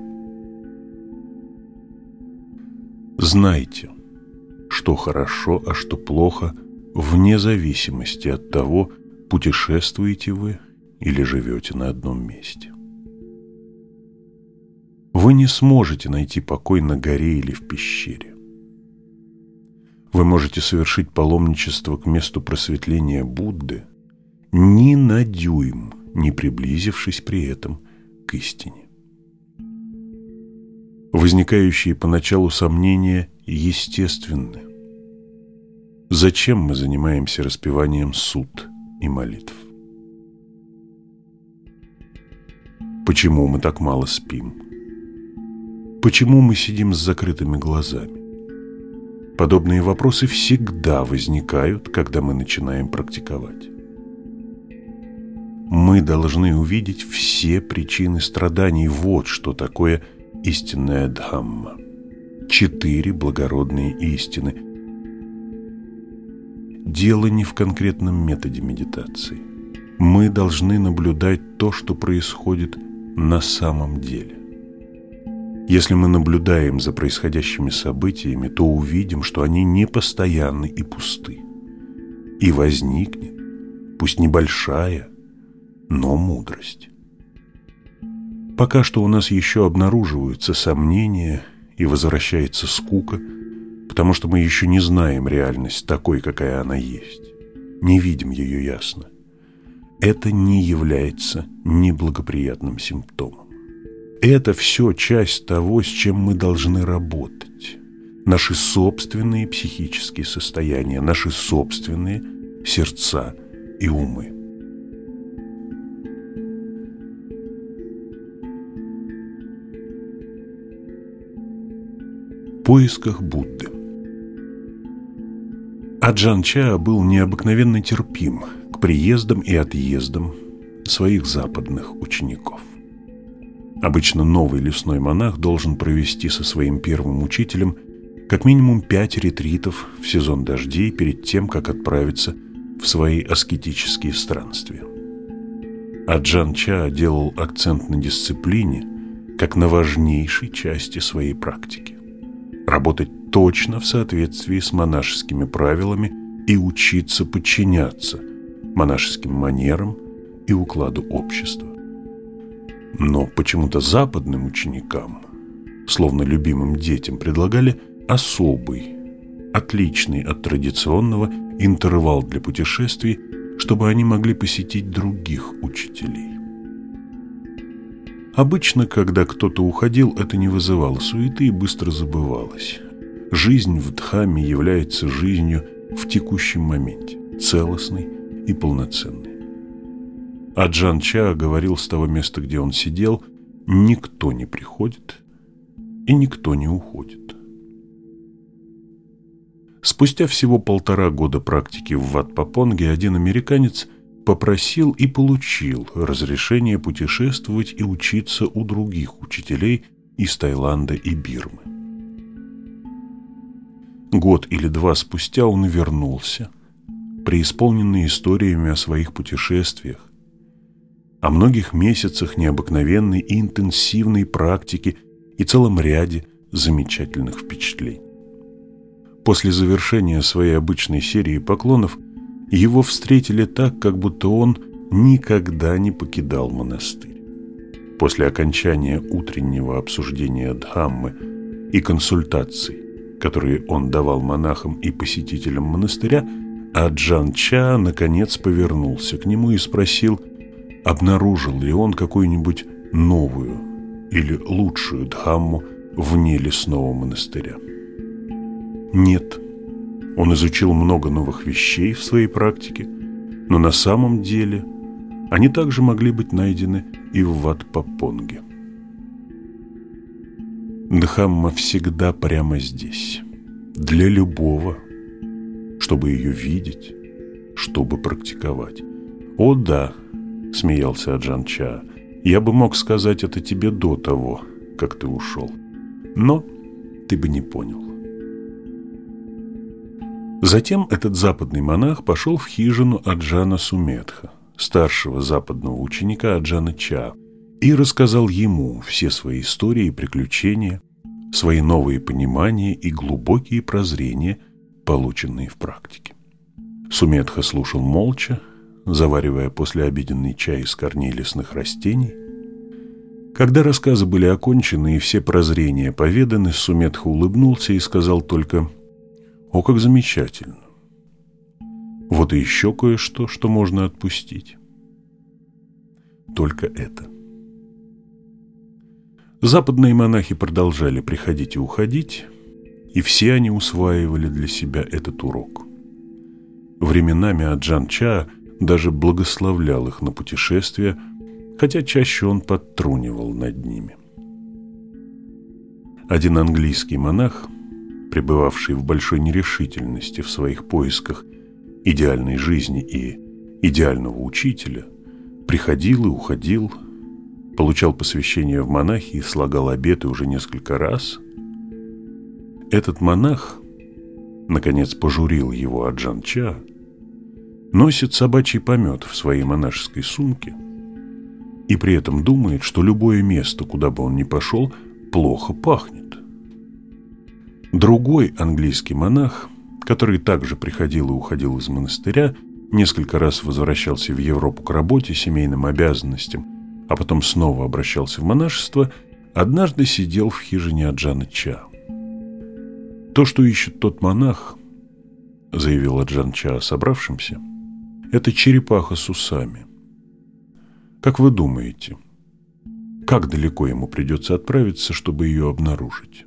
Знайте, что хорошо, а что плохо, вне зависимости от того, путешествуете вы или живете на одном месте. Вы не сможете найти покой на горе или в пещере. Вы можете совершить паломничество к месту просветления Будды, ни на дюйм не приблизившись при этом к истине. Возникающие поначалу сомнения естественны. Зачем мы занимаемся распеванием суд и молитв? Почему мы так мало спим? Почему мы сидим с закрытыми глазами? Подобные вопросы всегда возникают, когда мы начинаем практиковать. Мы должны увидеть все причины страданий. Вот что такое истинная Дхамма. Четыре благородные истины. Дело не в конкретном методе медитации. Мы должны наблюдать то, что происходит на самом деле. Если мы наблюдаем за происходящими событиями, то увидим, что они непостоянны и пусты. И возникнет, пусть небольшая, но мудрость. пока что у нас еще обнаруживаются сомнения и возвращается скука, потому что мы еще не знаем реальность такой, какая она есть, не видим ее ясно. Это не является неблагоприятным симптомом. Это все часть того, с чем мы должны работать. Наши собственные психические состояния, наши собственные сердца и умы. В поисках Будды. Аджан Чаа был необыкновенно терпим к приездам и отъездам своих западных учеников. Обычно новый лесной монах должен провести со своим первым учителем как минимум пять ретритов в сезон дождей перед тем, как отправиться в свои аскетические странствия. Аджан Чаа делал акцент на дисциплине как на важнейшей части своей практики. Работать точно в соответствии с монашескими правилами и учиться подчиняться монашеским манерам и укладу общества. Но почему-то западным ученикам, словно любимым детям, предлагали особый, отличный от традиционного интервал для путешествий, чтобы они могли посетить других учителей. Обычно, когда кто-то уходил, это не вызывало суеты и быстро забывалось. Жизнь в Дхамме является жизнью в текущем моменте, целостной и полноценной. Аджан Чаа говорил с того места, где он сидел: никто не приходит и никто не уходит. Спустя всего полтора года практики в Ват-Папонге один американец попросил и получил разрешение путешествовать и учиться у других учителей из Таиланда и Бирмы. Год или два спустя он вернулся, преисполненный историями о своих путешествиях, о многих месяцах необыкновенной и интенсивной практики и целом ряде замечательных впечатлений. После завершения своей обычной серии поклонов его встретили так, как будто он никогда не покидал монастырь. После окончания утреннего обсуждения Дхаммы и консультаций, которые он давал монахам и посетителям монастыря, Аджан Чаа наконец повернулся к нему и спросил, обнаружил ли он какую-нибудь новую или лучшую Дхамму вне лесного монастыря. Нет, он изучил много новых вещей в своей практике, но на самом деле они также могли быть найдены и в Ват-Папонге. Дхамма всегда прямо здесь, для любого, чтобы ее видеть, чтобы практиковать. «О да», — смеялся Аджан Чаа, — «я бы мог сказать это тебе до того, как ты ушел, но ты бы не понял». Затем этот западный монах пошел в хижину Аджана Суметха, старшего западного ученика Аджана Чаа, и рассказал ему все свои истории и приключения, свои новые понимания и глубокие прозрения, полученные в практике. Суметха слушал молча, заваривая послеобеденный чай из корней лесных растений. Когда рассказы были окончены и все прозрения поведаны, Суметха улыбнулся и сказал только: «О, как замечательно! Вот и еще кое-что, что можно отпустить. Только это». Западные монахи продолжали приходить и уходить, и все они усваивали для себя этот урок. Временами Аджан Чаа даже благословлял их на путешествия, хотя чаще он подтрунивал над ними. Один английский монах, пребывавший в большой нерешительности в своих поисках идеальной жизни и идеального учителя, приходил и уходил, получал посвящение в монахи и слагал обеты уже несколько раз. Этот монах, наконец, пожурил его Аджан Чаа, носит собачий помет в своей монашеской сумке и при этом думает, что любое место, куда бы он ни пошел, плохо пахнет. Другой английский монах, который также приходил и уходил из монастыря, несколько раз возвращался в Европу к работе, семейным обязанностям, а потом снова обращался в монашество, однажды сидел в хижине Аджана Ча. «То, что ищет тот монах, — заявил Аджан Ча собравшимся, — это черепаха с усами. Как вы думаете, как далеко ему придется отправиться, чтобы ее обнаружить?»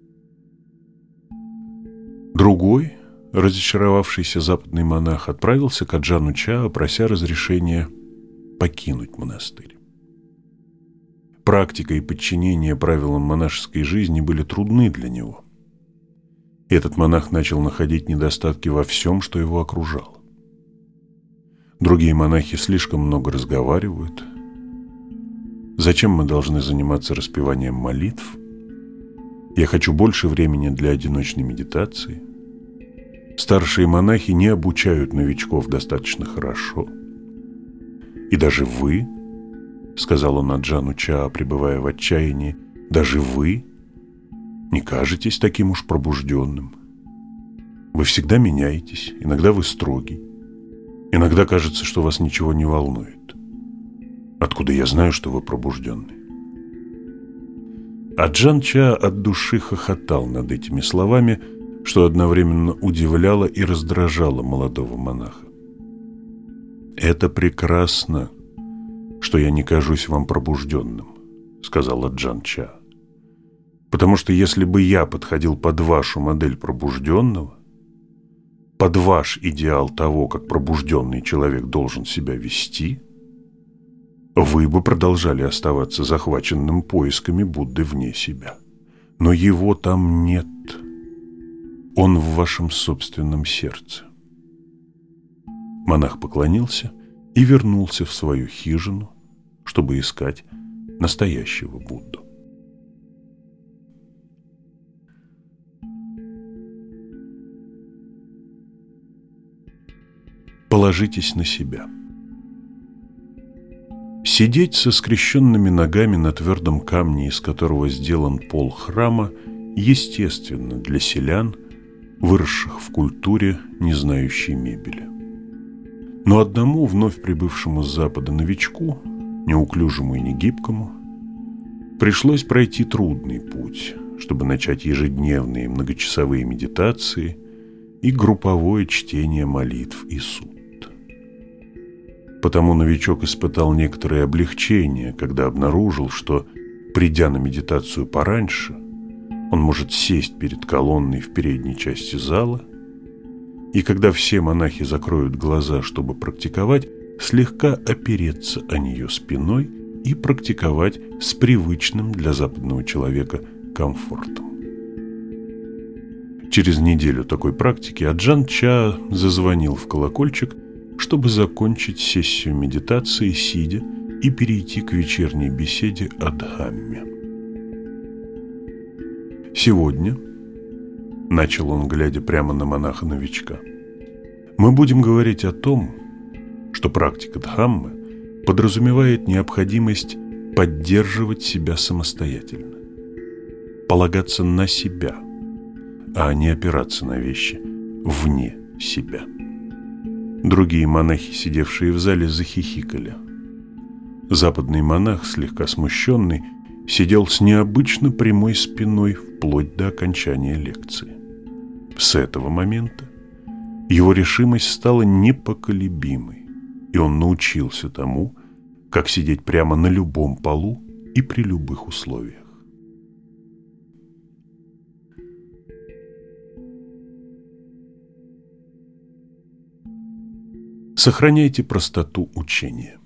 Другой, разочаровавшийся западный монах, отправился к Аджану Ча, прося разрешения покинуть монастырь. Практика и подчинение правилам монашеской жизни были трудны для него. Этот монах начал находить недостатки во всем, что его окружало. Другие монахи слишком много разговаривают. Зачем мы должны заниматься распеванием молитв? Я хочу больше времени для одиночной медитации. Старшие монахи не обучают новичков достаточно хорошо. И даже вы, — сказал он Аджану Ча, пребывая в отчаянии, — даже вы не кажетесь таким уж пробужденным. Вы всегда меняетесь, иногда вы строгий, иногда кажется, что вас ничего не волнует. Откуда я знаю, что вы пробужденный? Аджан Ча от души хохотал над этими словами, что одновременно удивляло и раздражало молодого монаха. «Это прекрасно, что я не кажусь вам пробужденным», — сказал Аджан Ча. «Потому что если бы я подходил под вашу модель пробужденного, под ваш идеал того, как пробужденный человек должен себя вести, вы бы продолжали оставаться захваченным поисками Будды вне себя. Но его там нет. Он в вашем собственном сердце». Монах поклонился и вернулся в свою хижину, чтобы искать настоящего Будду. Положитесь на себя. Сидеть со скрещенными ногами на твердом камне, из которого сделан пол храма, естественно для селян, выросших в культуре, не знающей мебели. Но одному вновь прибывшему с запада новичку, неуклюжему и негибкому, пришлось пройти трудный путь, чтобы начать ежедневные многочасовые медитации и групповое чтение молитв и суд. Потому новичок испытал некоторое облегчение, когда обнаружил, что, придя на медитацию пораньше, он может сесть перед колонной в передней части зала, и когда все монахи закроют глаза, чтобы практиковать, слегка опереться о нее спиной и практиковать с привычным для западного человека комфортом. Через неделю такой практики Аджан Ча зазвонил в колокольчик, чтобы закончить сессию медитации сидя и перейти к вечерней беседе о Дхамме. «Сегодня, — начал он, глядя прямо на монаха-новичка, — мы будем говорить о том, что практика Дхаммы подразумевает необходимость поддерживать себя самостоятельно, полагаться на себя, а не опираться на вещи вне себя». Другие монахи, сидевшие в зале, захихикали. Западный монах, слегка смущенный, сидел с необычно прямой спиной вплоть до окончания лекции. С этого момента его решимость стала непоколебимой, и он научился тому, как сидеть прямо на любом полу и при любых условиях. Сохраняйте простоту учения.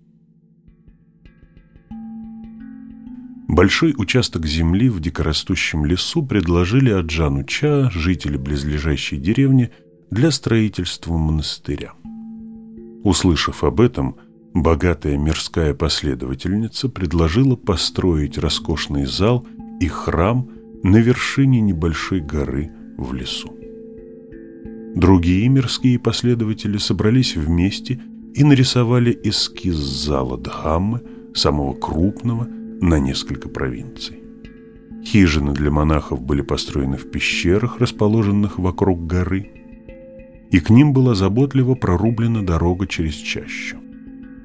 Большой участок земли в дикорастущем лесу предложили Аджану Ча жители близлежащей деревни для строительства монастыря. Услышав об этом, богатая мирская последовательница предложила построить роскошный зал и храм на вершине небольшой горы в лесу. Другие мирские последователи собрались вместе и нарисовали эскиз зала Дхаммы, самого крупного на несколько провинций. Хижины для монахов были построены в пещерах, расположенных вокруг горы, и к ним была заботливо прорублена дорога через чащу.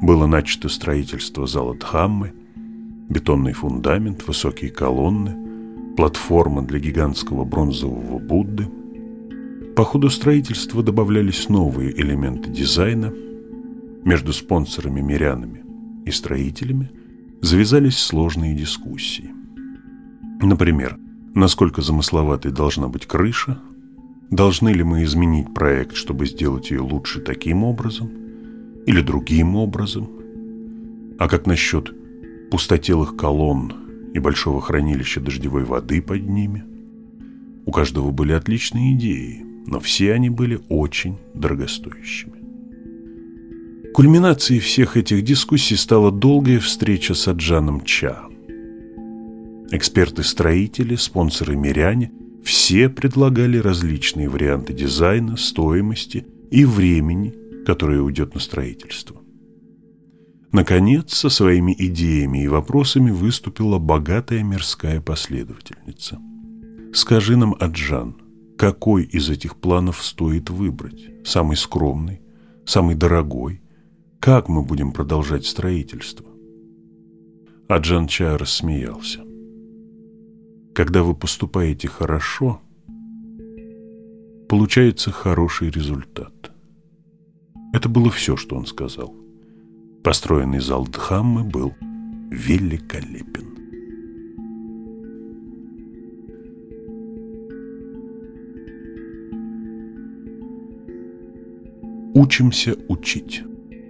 Было начато строительство зала Дхаммы, бетонный фундамент, высокие колонны, платформа для гигантского бронзового Будды. По ходу строительства добавлялись новые элементы дизайна. Между спонсорами-мирянами и строителями завязались сложные дискуссии. Например, насколько замысловатой должна быть крыша, должны ли мы изменить проект, чтобы сделать ее лучше таким образом или другим образом, а как насчет пустотелых колонн и большого хранилища дождевой воды под ними. У каждого были отличные идеи, но все они были очень дорогостоящими. Кульминацией всех этих дискуссий стала долгая встреча с Аджаном Ча. Эксперты-строители, спонсоры-миряне – все предлагали различные варианты дизайна, стоимости и времени, которое уйдет на строительство. Наконец, со своими идеями и вопросами выступила богатая мирская последовательница. «Скажи нам, Аджан, какой из этих планов стоит выбрать? Самый скромный? Самый дорогой? Как мы будем продолжать строительство?» Аджан Ча рассмеялся. «Когда вы поступаете хорошо, получается хороший результат». Это было все, что он сказал. Построенный зал Дхаммы был великолепен. Учимся учить.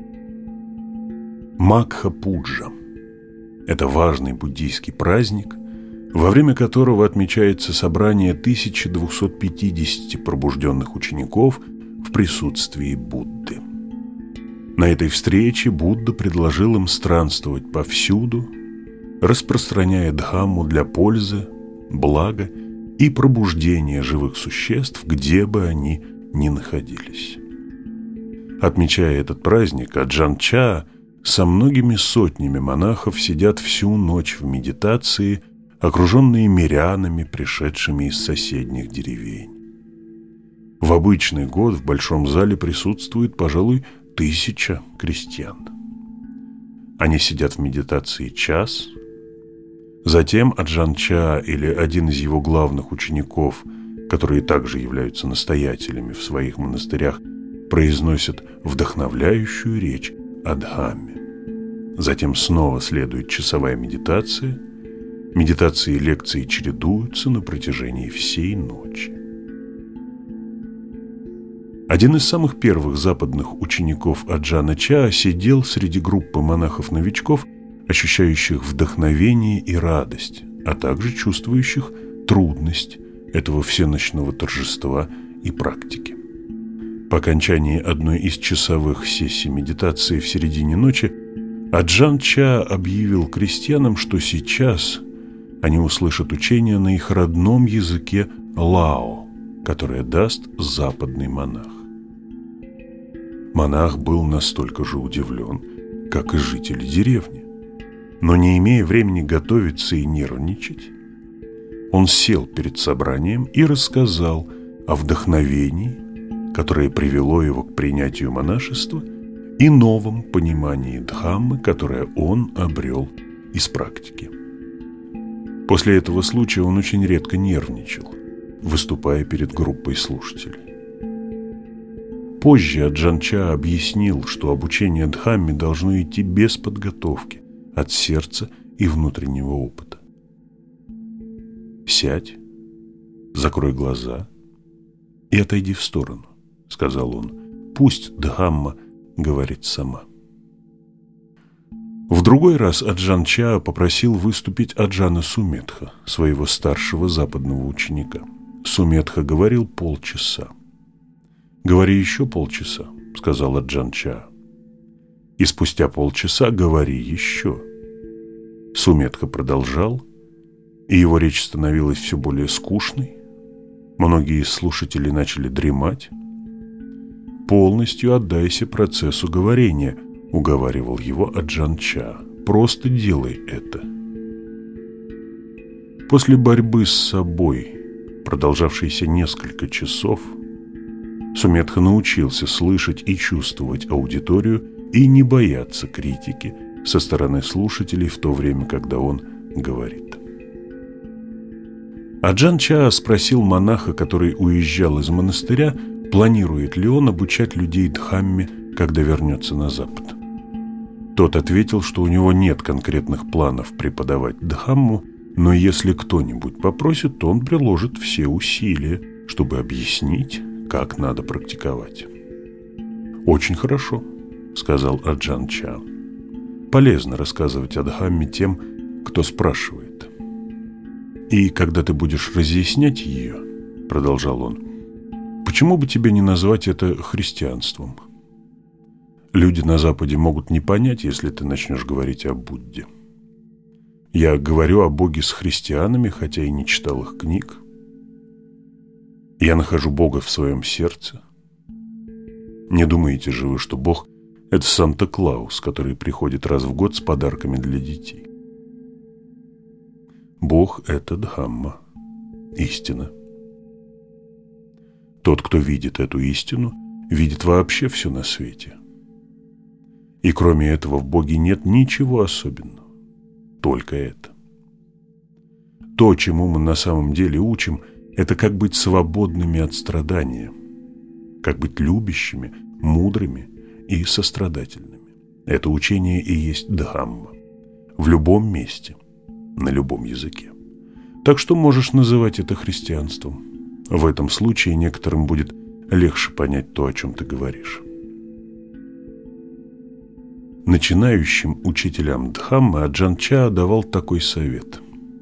Магха-пуджа – это важный буддийский праздник, во время которого отмечается собрание тысяча двести пятьдесят пробужденных учеников в присутствии Будды. На этой встрече Будда предложил им странствовать повсюду, распространяя Дхамму для пользы, блага и пробуждения живых существ, где бы они ни находились. Отмечая этот праздник, Аджан Ча со многими сотнями монахов сидят всю ночь в медитации, окруженные мирянами, пришедшими из соседних деревень. В обычный год в большом зале присутствует, пожалуй, тысяча крестьян. Они сидят в медитации час. Затем Аджан Ча или один из его главных учеников, которые также являются настоятелями в своих монастырях, произносят вдохновляющую речь о Дхамме. Затем снова следует часовая медитация. Медитации и лекции чередуются на протяжении всей ночи. Один из самых первых западных учеников Аджана Ча сидел среди группы монахов-новичков, ощущающих вдохновение и радость, а также чувствующих трудность этого всеночного торжества и практики. По окончании одной из часовых сессий медитации в середине ночи Аджан Ча объявил крестьянам, что сейчас они услышат учение на их родном языке лао, которое даст западный монах. Монах был настолько же удивлен, как и жители деревни. Но не имея времени готовиться и нервничать, он сел перед собранием и рассказал о вдохновении, которое привело его к принятию монашества, и новом понимании Дхаммы, которое он обрел из практики. После этого случая он очень редко нервничал, выступая перед группой слушателей. Позже Аджан Ча объяснил, что обучение Дхамме должно идти без подготовки, от сердца и внутреннего опыта. «Сядь, закрой глаза и отойди в сторону», — сказал он. «Пусть Дхамма говорит сама». В другой раз Аджан Ча попросил выступить Аджана Суметха, своего старшего западного ученика. Суметха говорил полчаса. «Говори еще полчаса», — сказал Аджан Ча. И спустя полчаса говори еще. Суметха продолжал, и его речь становилась все более скучной. Многие слушатели начали дремать. «Полностью отдайся процессу говорения», — уговаривал его Аджан Ча. «Просто делай это». После борьбы с собой, продолжавшейся несколько часов, Суметха научился слышать и чувствовать аудиторию и не бояться критики со стороны слушателей в то время, когда он говорит. Аджан Чаа спросил монаха, который уезжал из монастыря, планирует ли он обучать людей Дхамме, когда вернется на Запад. Тот ответил, что у него нет конкретных планов преподавать Дхамму, но если кто-нибудь попросит, то он приложит все усилия, чтобы объяснить, как надо практиковать. «Очень хорошо», — сказал Аджан Чаа. «Полезно рассказывать о Дхамме тем, кто спрашивает. И когда ты будешь разъяснять ее, — продолжал он, — почему бы тебе не назвать это христианством? Люди на Западе могут не понять, если ты начнешь говорить о Будде. Я говорю о Боге с христианами, хотя и не читал их книг. Я нахожу Бога в своем сердце. Не думаете же вы, что Бог — это Санта-Клаус, который приходит раз в год с подарками для детей? Бог — это Дхамма, истина. Тот, кто видит эту истину, видит вообще все на свете. И кроме этого в Боге нет ничего особенного, только это. То, чему мы на самом деле учим, это как быть свободными от страдания, как быть любящими, мудрыми и сострадательными. Это учение и есть Дхамма. В любом месте, на любом языке. Так что можешь называть это христианством. В этом случае некоторым будет легче понять то, о чем ты говоришь. Начинающим учителям Дхаммы Аджан Чаа давал такой совет.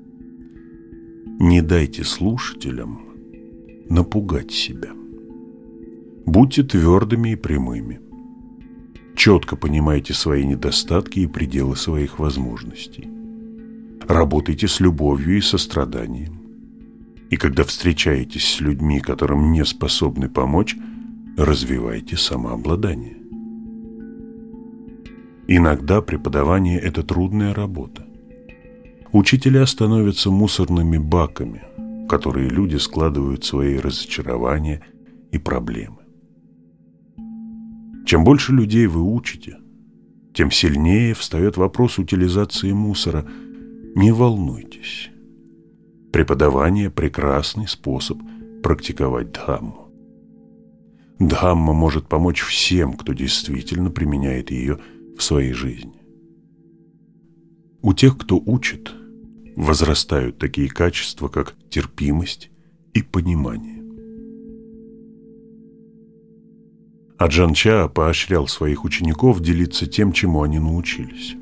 Не дайте слушателям напугать себя. Будьте твердыми и прямыми. Четко понимайте свои недостатки и пределы своих возможностей. Работайте с любовью и состраданием. И когда встречаетесь с людьми, которым не способны помочь, развивайте самообладание. Иногда преподавание – это трудная работа. Учителя становятся мусорными баками, в которые люди складывают свои разочарования и проблемы. Чем больше людей вы учите, тем сильнее встает вопрос утилизации мусора. Не волнуйтесь. Преподавание – прекрасный способ практиковать Дхамму. Дхамма может помочь всем, кто действительно применяет ее в своей жизни. У тех, кто учит, возрастают такие качества, как терпимость и понимание. Аджан Чаа поощрял своих учеников делиться тем, чему они научились.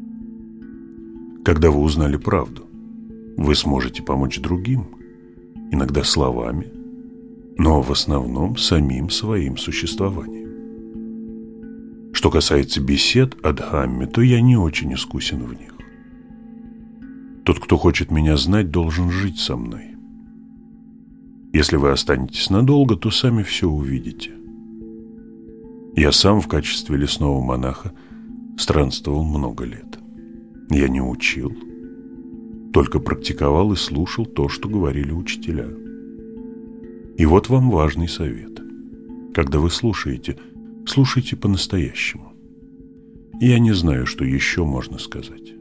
Когда вы узнали правду, вы сможете помочь другим, иногда словами, но в основном самим своим существованием. Что касается бесед о Дхамме, то я не очень искусен в них. Тот, кто хочет меня знать, должен жить со мной. Если вы останетесь надолго, то сами все увидите. Я сам в качестве лесного монаха странствовал много лет. Я не учил, только практиковал и слушал то, что говорили учителя. И вот вам важный совет. Когда вы слушаете, слушайте по-настоящему. Я не знаю, что еще можно сказать.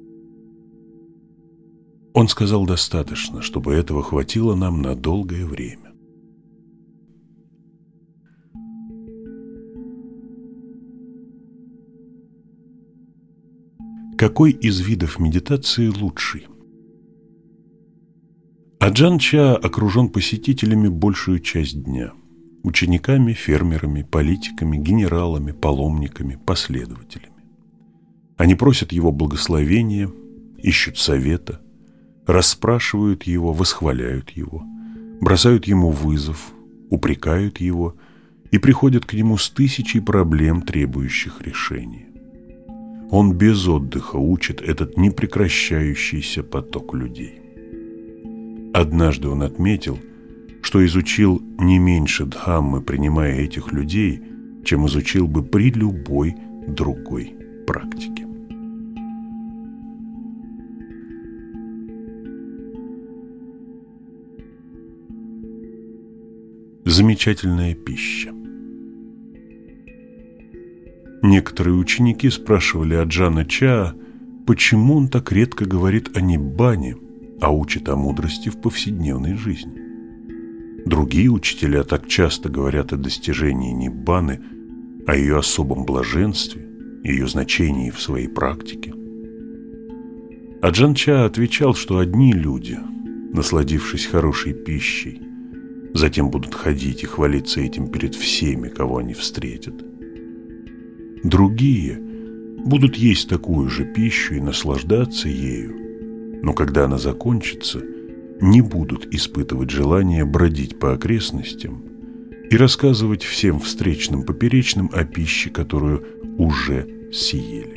Он сказал достаточно, чтобы этого хватило нам на долгое время. Какой из видов медитации лучший? Аджан Чаа окружен посетителями большую часть дня. Учениками, фермерами, политиками, генералами, паломниками, последователями. Они просят его благословения, ищут совета, расспрашивают его, восхваляют его, бросают ему вызов, упрекают его и приходят к нему с тысячей проблем, требующих решения. Он без отдыха учит этот непрекращающийся поток людей. Однажды он отметил, что изучил не меньше Дхаммы, принимая этих людей, чем изучил бы при любой другой практике. Замечательная пища. Некоторые ученики спрашивали Аджана Чаа, почему он так редко говорит о Ниббане, а учит о мудрости в повседневной жизни. Другие учителя так часто говорят о достижении Ниббаны, о ее особом блаженстве, ее значении в своей практике. Аджан Чаа отвечал, что одни люди, насладившись хорошей пищей, затем будут ходить и хвалиться этим перед всеми, кого они встретят. Другие будут есть такую же пищу и наслаждаться ею, но когда она закончится, не будут испытывать желание бродить по окрестностям и рассказывать всем встречным поперечным о пище, которую уже съели.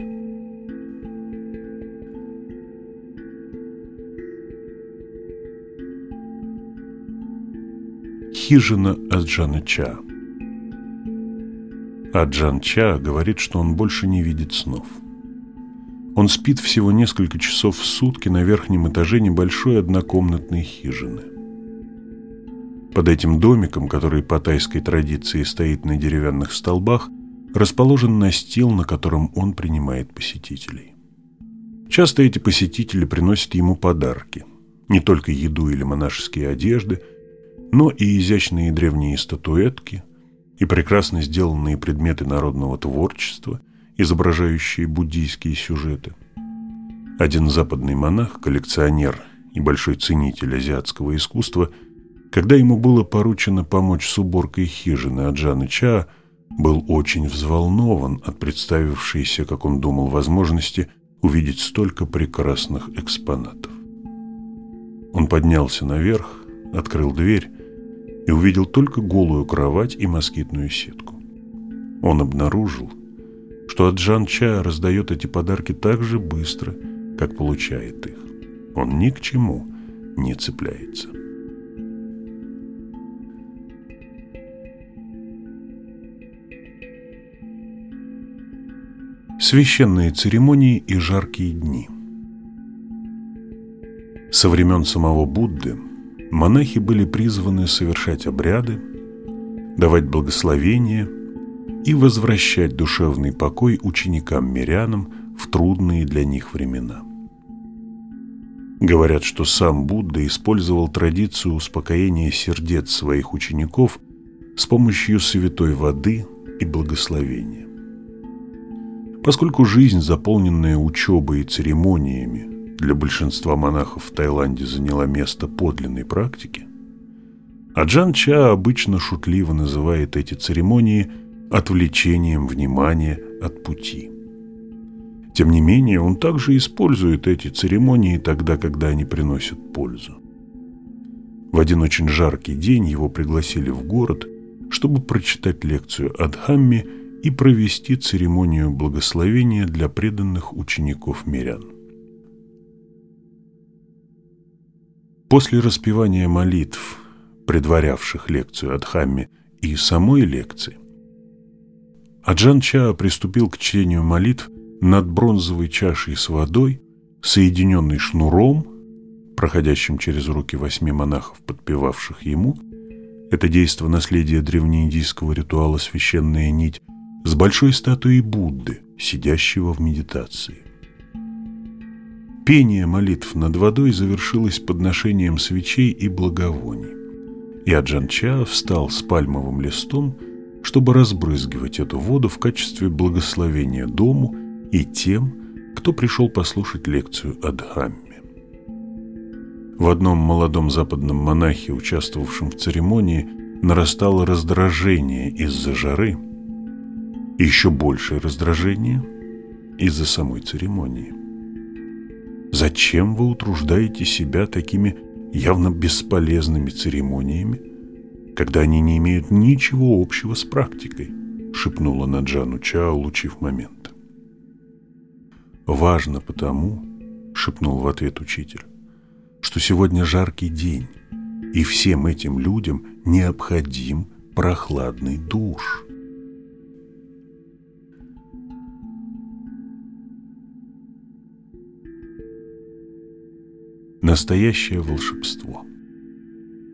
Хижина Аджана Чаа. Аджан Чаа говорит, что он больше не видит снов. Он спит всего несколько часов в сутки на верхнем этаже небольшой однокомнатной хижины. Под этим домиком, который по тайской традиции стоит на деревянных столбах, расположен настил, на котором он принимает посетителей. Часто эти посетители приносят ему подарки, не только еду или монашеские одежды, но и изящные древние статуэтки и прекрасно сделанные предметы народного творчества, изображающие буддийские сюжеты. Один западный монах, коллекционер и большой ценитель азиатского искусства, когда ему было поручено помочь с уборкой хижины Аджана Чаа, был очень взволнован от представившейся, как он думал, возможности увидеть столько прекрасных экспонатов. Он поднялся наверх, открыл дверь и увидел только голую кровать и москитную сетку. Он обнаружил, что Аджан Чаа раздает эти подарки так же быстро, как получает их. Он ни к чему не цепляется. Священные церемонии и жаркие дни. Со времен самого Будды монахи были призваны совершать обряды, давать благословения и возвращать душевный покой ученикам-мирянам в трудные для них времена. Говорят, что сам Будда использовал традицию успокоения сердец своих учеников с помощью святой воды и благословения. Поскольку жизнь, заполненная учебой и церемониями, для большинства монахов в Таиланде заняла место подлинной практики, Аджан Чаа обычно шутливо называет эти церемонии отвлечением внимания от пути. Тем не менее, он также использует эти церемонии тогда, когда они приносят пользу. В один очень жаркий день его пригласили в город, чтобы прочитать лекцию о Дхамме и провести церемонию благословения для преданных учеников-мирян. После распевания молитв, предварявших лекцию о Дхамме, и самой лекции, Аджан Чаа приступил к чтению молитв над бронзовой чашей с водой, соединенной шнуром, проходящим через руки восьми монахов, подпевавших ему. Это действо наследия древнеиндийского ритуала «Священная нить», с большой статуей Будды, сидящего в медитации. Пение молитв над водой завершилось подношением свечей и благовоний, и Аджан Чаа встал с пальмовым листом, чтобы разбрызгивать эту воду в качестве благословения дому и тем, кто пришел послушать лекцию о Дхамме. В одном молодом западном монахе, участвовавшем в церемонии, нарастало раздражение из-за жары, и еще большее раздражение из-за самой церемонии. Зачем вы утруждаете себя такими явно бесполезными церемониями, когда они не имеют ничего общего с практикой? Шепнула на Аджану Чаа, улучив момент. Важно потому, шепнул в ответ учитель, что сегодня жаркий день, и всем этим людям необходим прохладный душ. Настоящее волшебство.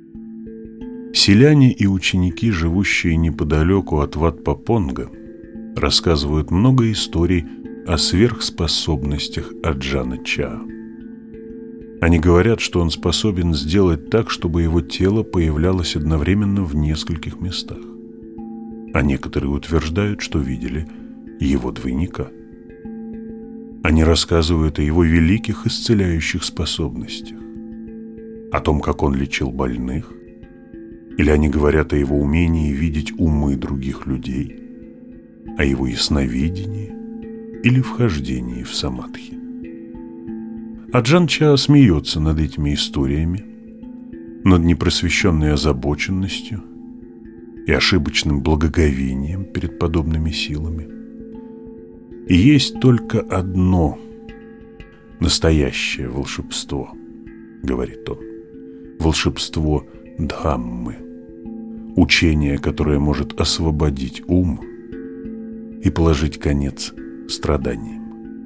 Селяне и ученики, живущие неподалеку от Wat Pah Pong, рассказывают много историй о сверхспособностях Аджана Ча. Они говорят, что он способен сделать так, чтобы его тело появлялось одновременно в нескольких местах. А некоторые утверждают, что видели его двойника. Они рассказывают о его великих исцеляющих способностях, о том, как он лечил больных, или они говорят о его умении видеть умы других людей, о его ясновидении или вхождении в самадхи. Аджан Ча смеется над этими историями, над непросвещенной озабоченностью и ошибочным благоговением перед подобными силами. И есть только одно настоящее волшебство, говорит он, волшебство Дхаммы, учение, которое может освободить ум и положить конец страданиям.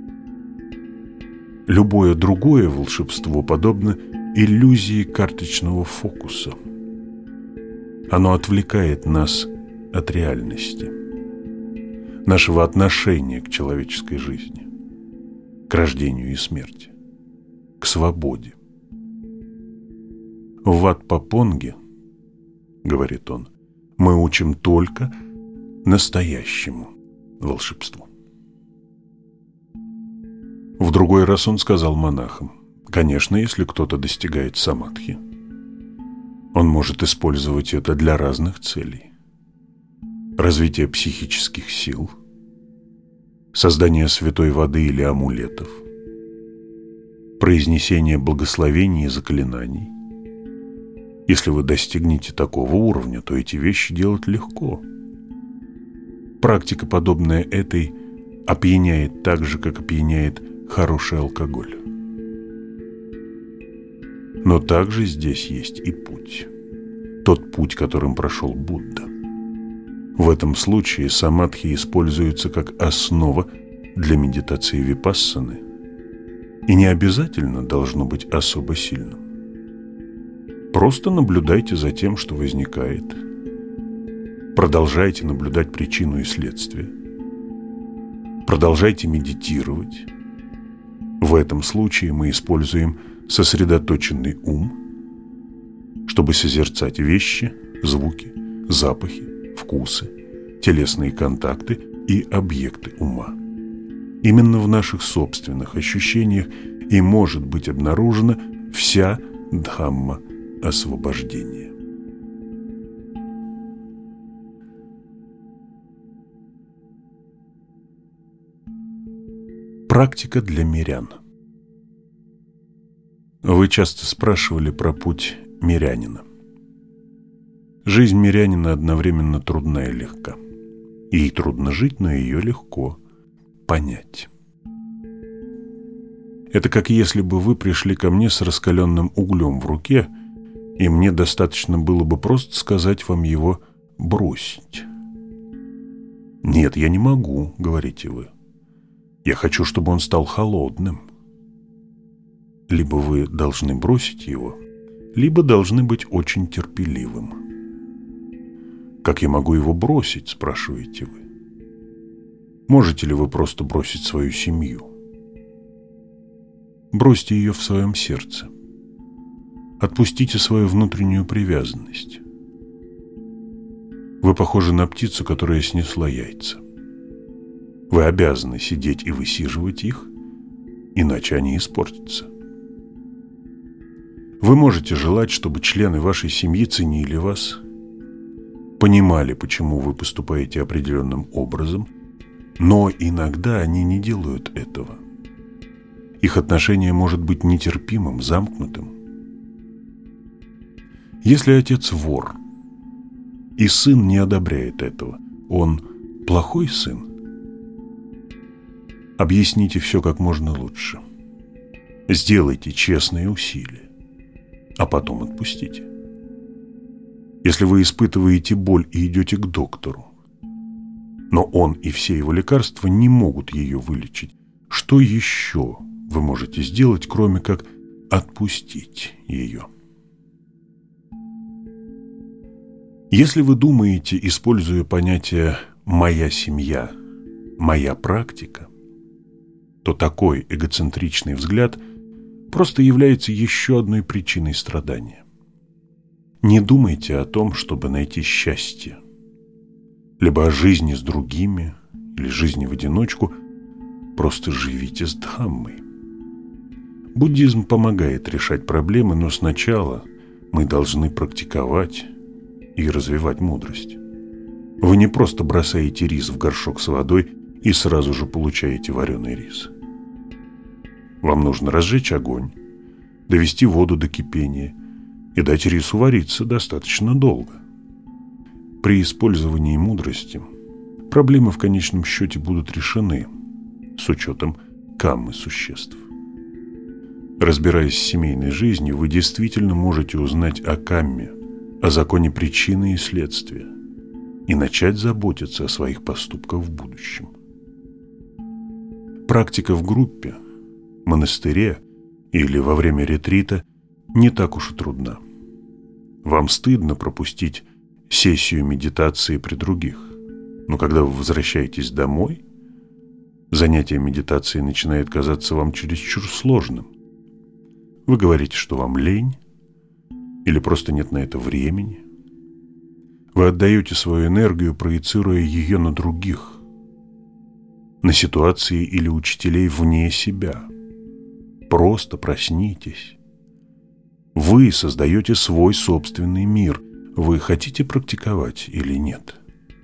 Любое другое волшебство подобно иллюзии карточного фокуса. Оно отвлекает нас от реальности, нашего отношения к человеческой жизни, к рождению и смерти, к свободе. В Ватпа-понге, говорит он, мы учим только настоящему волшебству. В другой раз он сказал монахам: конечно, если кто-то достигает самадхи, он может использовать это для разных целей: развития психических сил, создания святой воды или амулетов, произнесения благословений и заклинаний. Если вы достигнете такого уровня, то эти вещи делать легко. Практика, подобная этой, опьяняет так же, как опьяняет хороший алкоголь. Но также здесь есть и путь. Тот путь, которым прошел Будда. В этом случае самадхи используется как основа для медитации випассаны и не обязательно должно быть особо сильным. Просто наблюдайте за тем, что возникает. Продолжайте наблюдать причину и следствие. Продолжайте медитировать. В этом случае мы используем сосредоточенный ум, чтобы созерцать вещи, звуки, запахи, вкусы, телесные контакты и объекты ума. Именно в наших собственных ощущениях и может быть обнаружена вся Дхамма освобождения. Практика для мирян. Вы часто спрашивали про путь мирянина. Жизнь мирянина одновременно трудна и легка. Ей трудно жить, но ее легко понять. Это как если бы вы пришли ко мне с раскаленным углем в руке, и мне достаточно было бы просто сказать вам его бросить. «Нет, я не могу», — говорите вы. «Я хочу, чтобы он стал холодным». Либо вы должны бросить его, либо должны быть очень терпеливым. «Как я могу его бросить?» – спрашиваете вы. Можете ли вы просто бросить свою семью? Бросьте ее в своем сердце. Отпустите свою внутреннюю привязанность. Вы похожи на птицу, которая снесла яйца. Вы обязаны сидеть и высиживать их, иначе они испортятся. Вы можете желать, чтобы члены вашей семьи ценили вас, понимали, почему вы поступаете определенным образом, но иногда они не делают этого. Их отношение может быть нетерпимым, замкнутым. Если отец вор, и сын не одобряет этого, он плохой сын? Объясните все как можно лучше. Сделайте честные усилия, а потом отпустите. Если вы испытываете боль и идете к доктору, но он и все его лекарства не могут ее вылечить, что еще вы можете сделать, кроме как отпустить ее? Если вы думаете, используя понятие «моя семья», «моя практика», то такой эгоцентричный взгляд просто является еще одной причиной страдания. Не думайте о том, чтобы найти счастье, либо о жизни с другими, или жизни в одиночку, просто живите с Дхаммой. Буддизм помогает решать проблемы, но сначала мы должны практиковать и развивать мудрость. Вы не просто бросаете рис в горшок с водой и сразу же получаете вареный рис. Вам нужно разжечь огонь, довести воду до кипения и дать рису вариться достаточно долго. При использовании мудрости проблемы в конечном счете будут решены с учетом каммы существ. Разбираясь с семейной жизнью, вы действительно можете узнать о камме, о законе причины и следствия и начать заботиться о своих поступках в будущем. Практика в группе, монастыре или во время ретрита не так уж и трудна. Вам стыдно пропустить сессию медитации при других, но когда вы возвращаетесь домой, занятие медитацией начинает казаться вам чересчур сложным. Вы говорите, что вам лень или просто нет на это времени. Вы отдаете свою энергию, проецируя ее на других, на ситуации или учителей вне себя. Просто проснитесь. Вы создаете свой собственный мир. Вы хотите практиковать или нет?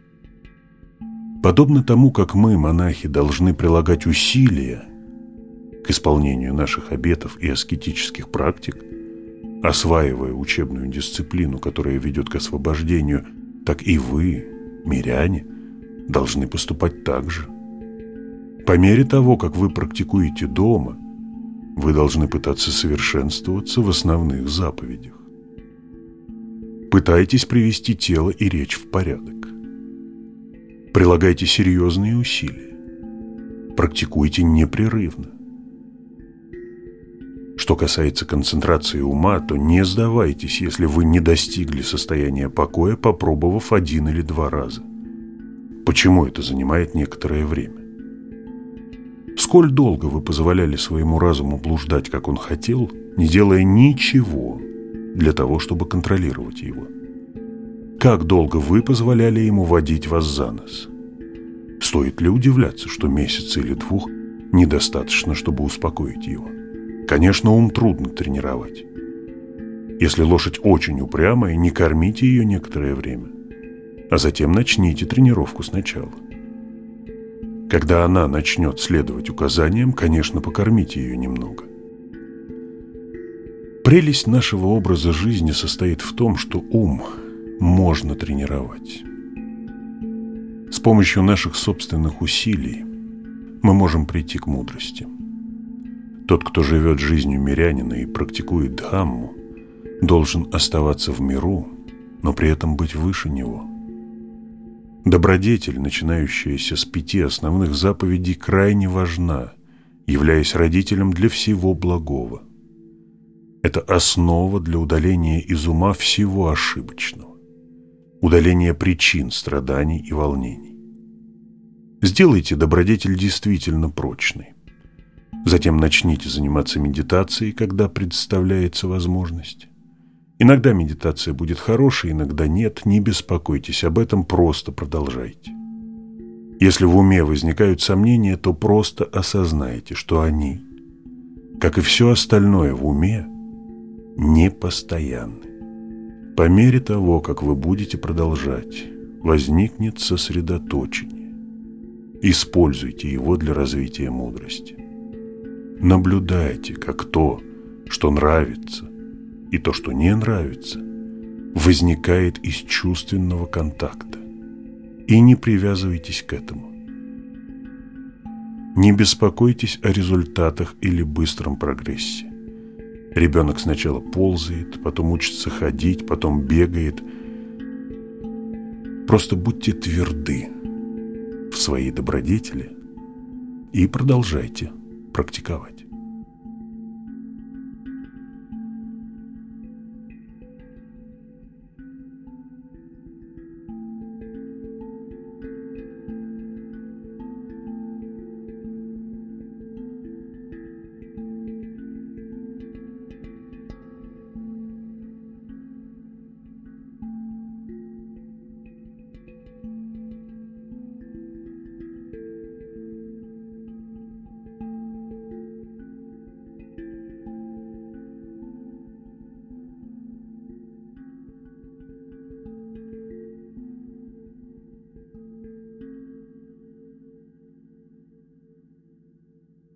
Подобно тому, как мы, монахи, должны прилагать усилия к исполнению наших обетов и аскетических практик, осваивая учебную дисциплину, которая ведет к освобождению, так и вы, миряне, должны поступать так же. По мере того, как вы практикуете дома, вы должны пытаться совершенствоваться в основных заповедях. Пытайтесь привести тело и речь в порядок. Прилагайте серьезные усилия. Практикуйте непрерывно. Что касается концентрации ума, то не сдавайтесь, если вы не достигли состояния покоя, попробовав один или два раза. Почему это занимает некоторое время? Сколь долго вы позволяли своему разуму блуждать, как он хотел, не делая ничего для того, чтобы контролировать его? Как долго вы позволяли ему водить вас за нос? Стоит ли удивляться, что месяца или двух недостаточно, чтобы успокоить его? Конечно, ум трудно тренировать. Если лошадь очень упрямая, не кормите ее некоторое время, а затем начните тренировку сначала. Когда она начнет следовать указаниям, конечно, покормите ее немного. Прелесть нашего образа жизни состоит в том, что ум можно тренировать. С помощью наших собственных усилий мы можем прийти к мудрости. Тот, кто живет жизнью мирянина и практикует Дхамму, должен оставаться в миру, но при этом быть выше него. Добродетель, начинающаяся с пяти основных заповедей, крайне важна, являясь родителем для всего благого. Это основа для удаления из ума всего ошибочного, удаления причин страданий и волнений. Сделайте добродетель действительно прочной. Затем начните заниматься медитацией, когда представляется возможность. Иногда медитация будет хорошей, иногда нет. Не беспокойтесь об этом, просто продолжайте. Если в уме возникают сомнения, то просто осознайте, что они, как и все остальное в уме, непостоянны. По мере того, как вы будете продолжать, возникнет сосредоточение. Используйте его для развития мудрости. Наблюдайте, как то, что нравится, и то, что не нравится, возникает из чувственного контакта. И не привязывайтесь к этому. Не беспокойтесь о результатах или быстром прогрессе. Ребенок сначала ползает, потом учится ходить, потом бегает. Просто будьте тверды в своей добродетели и продолжайте практиковать.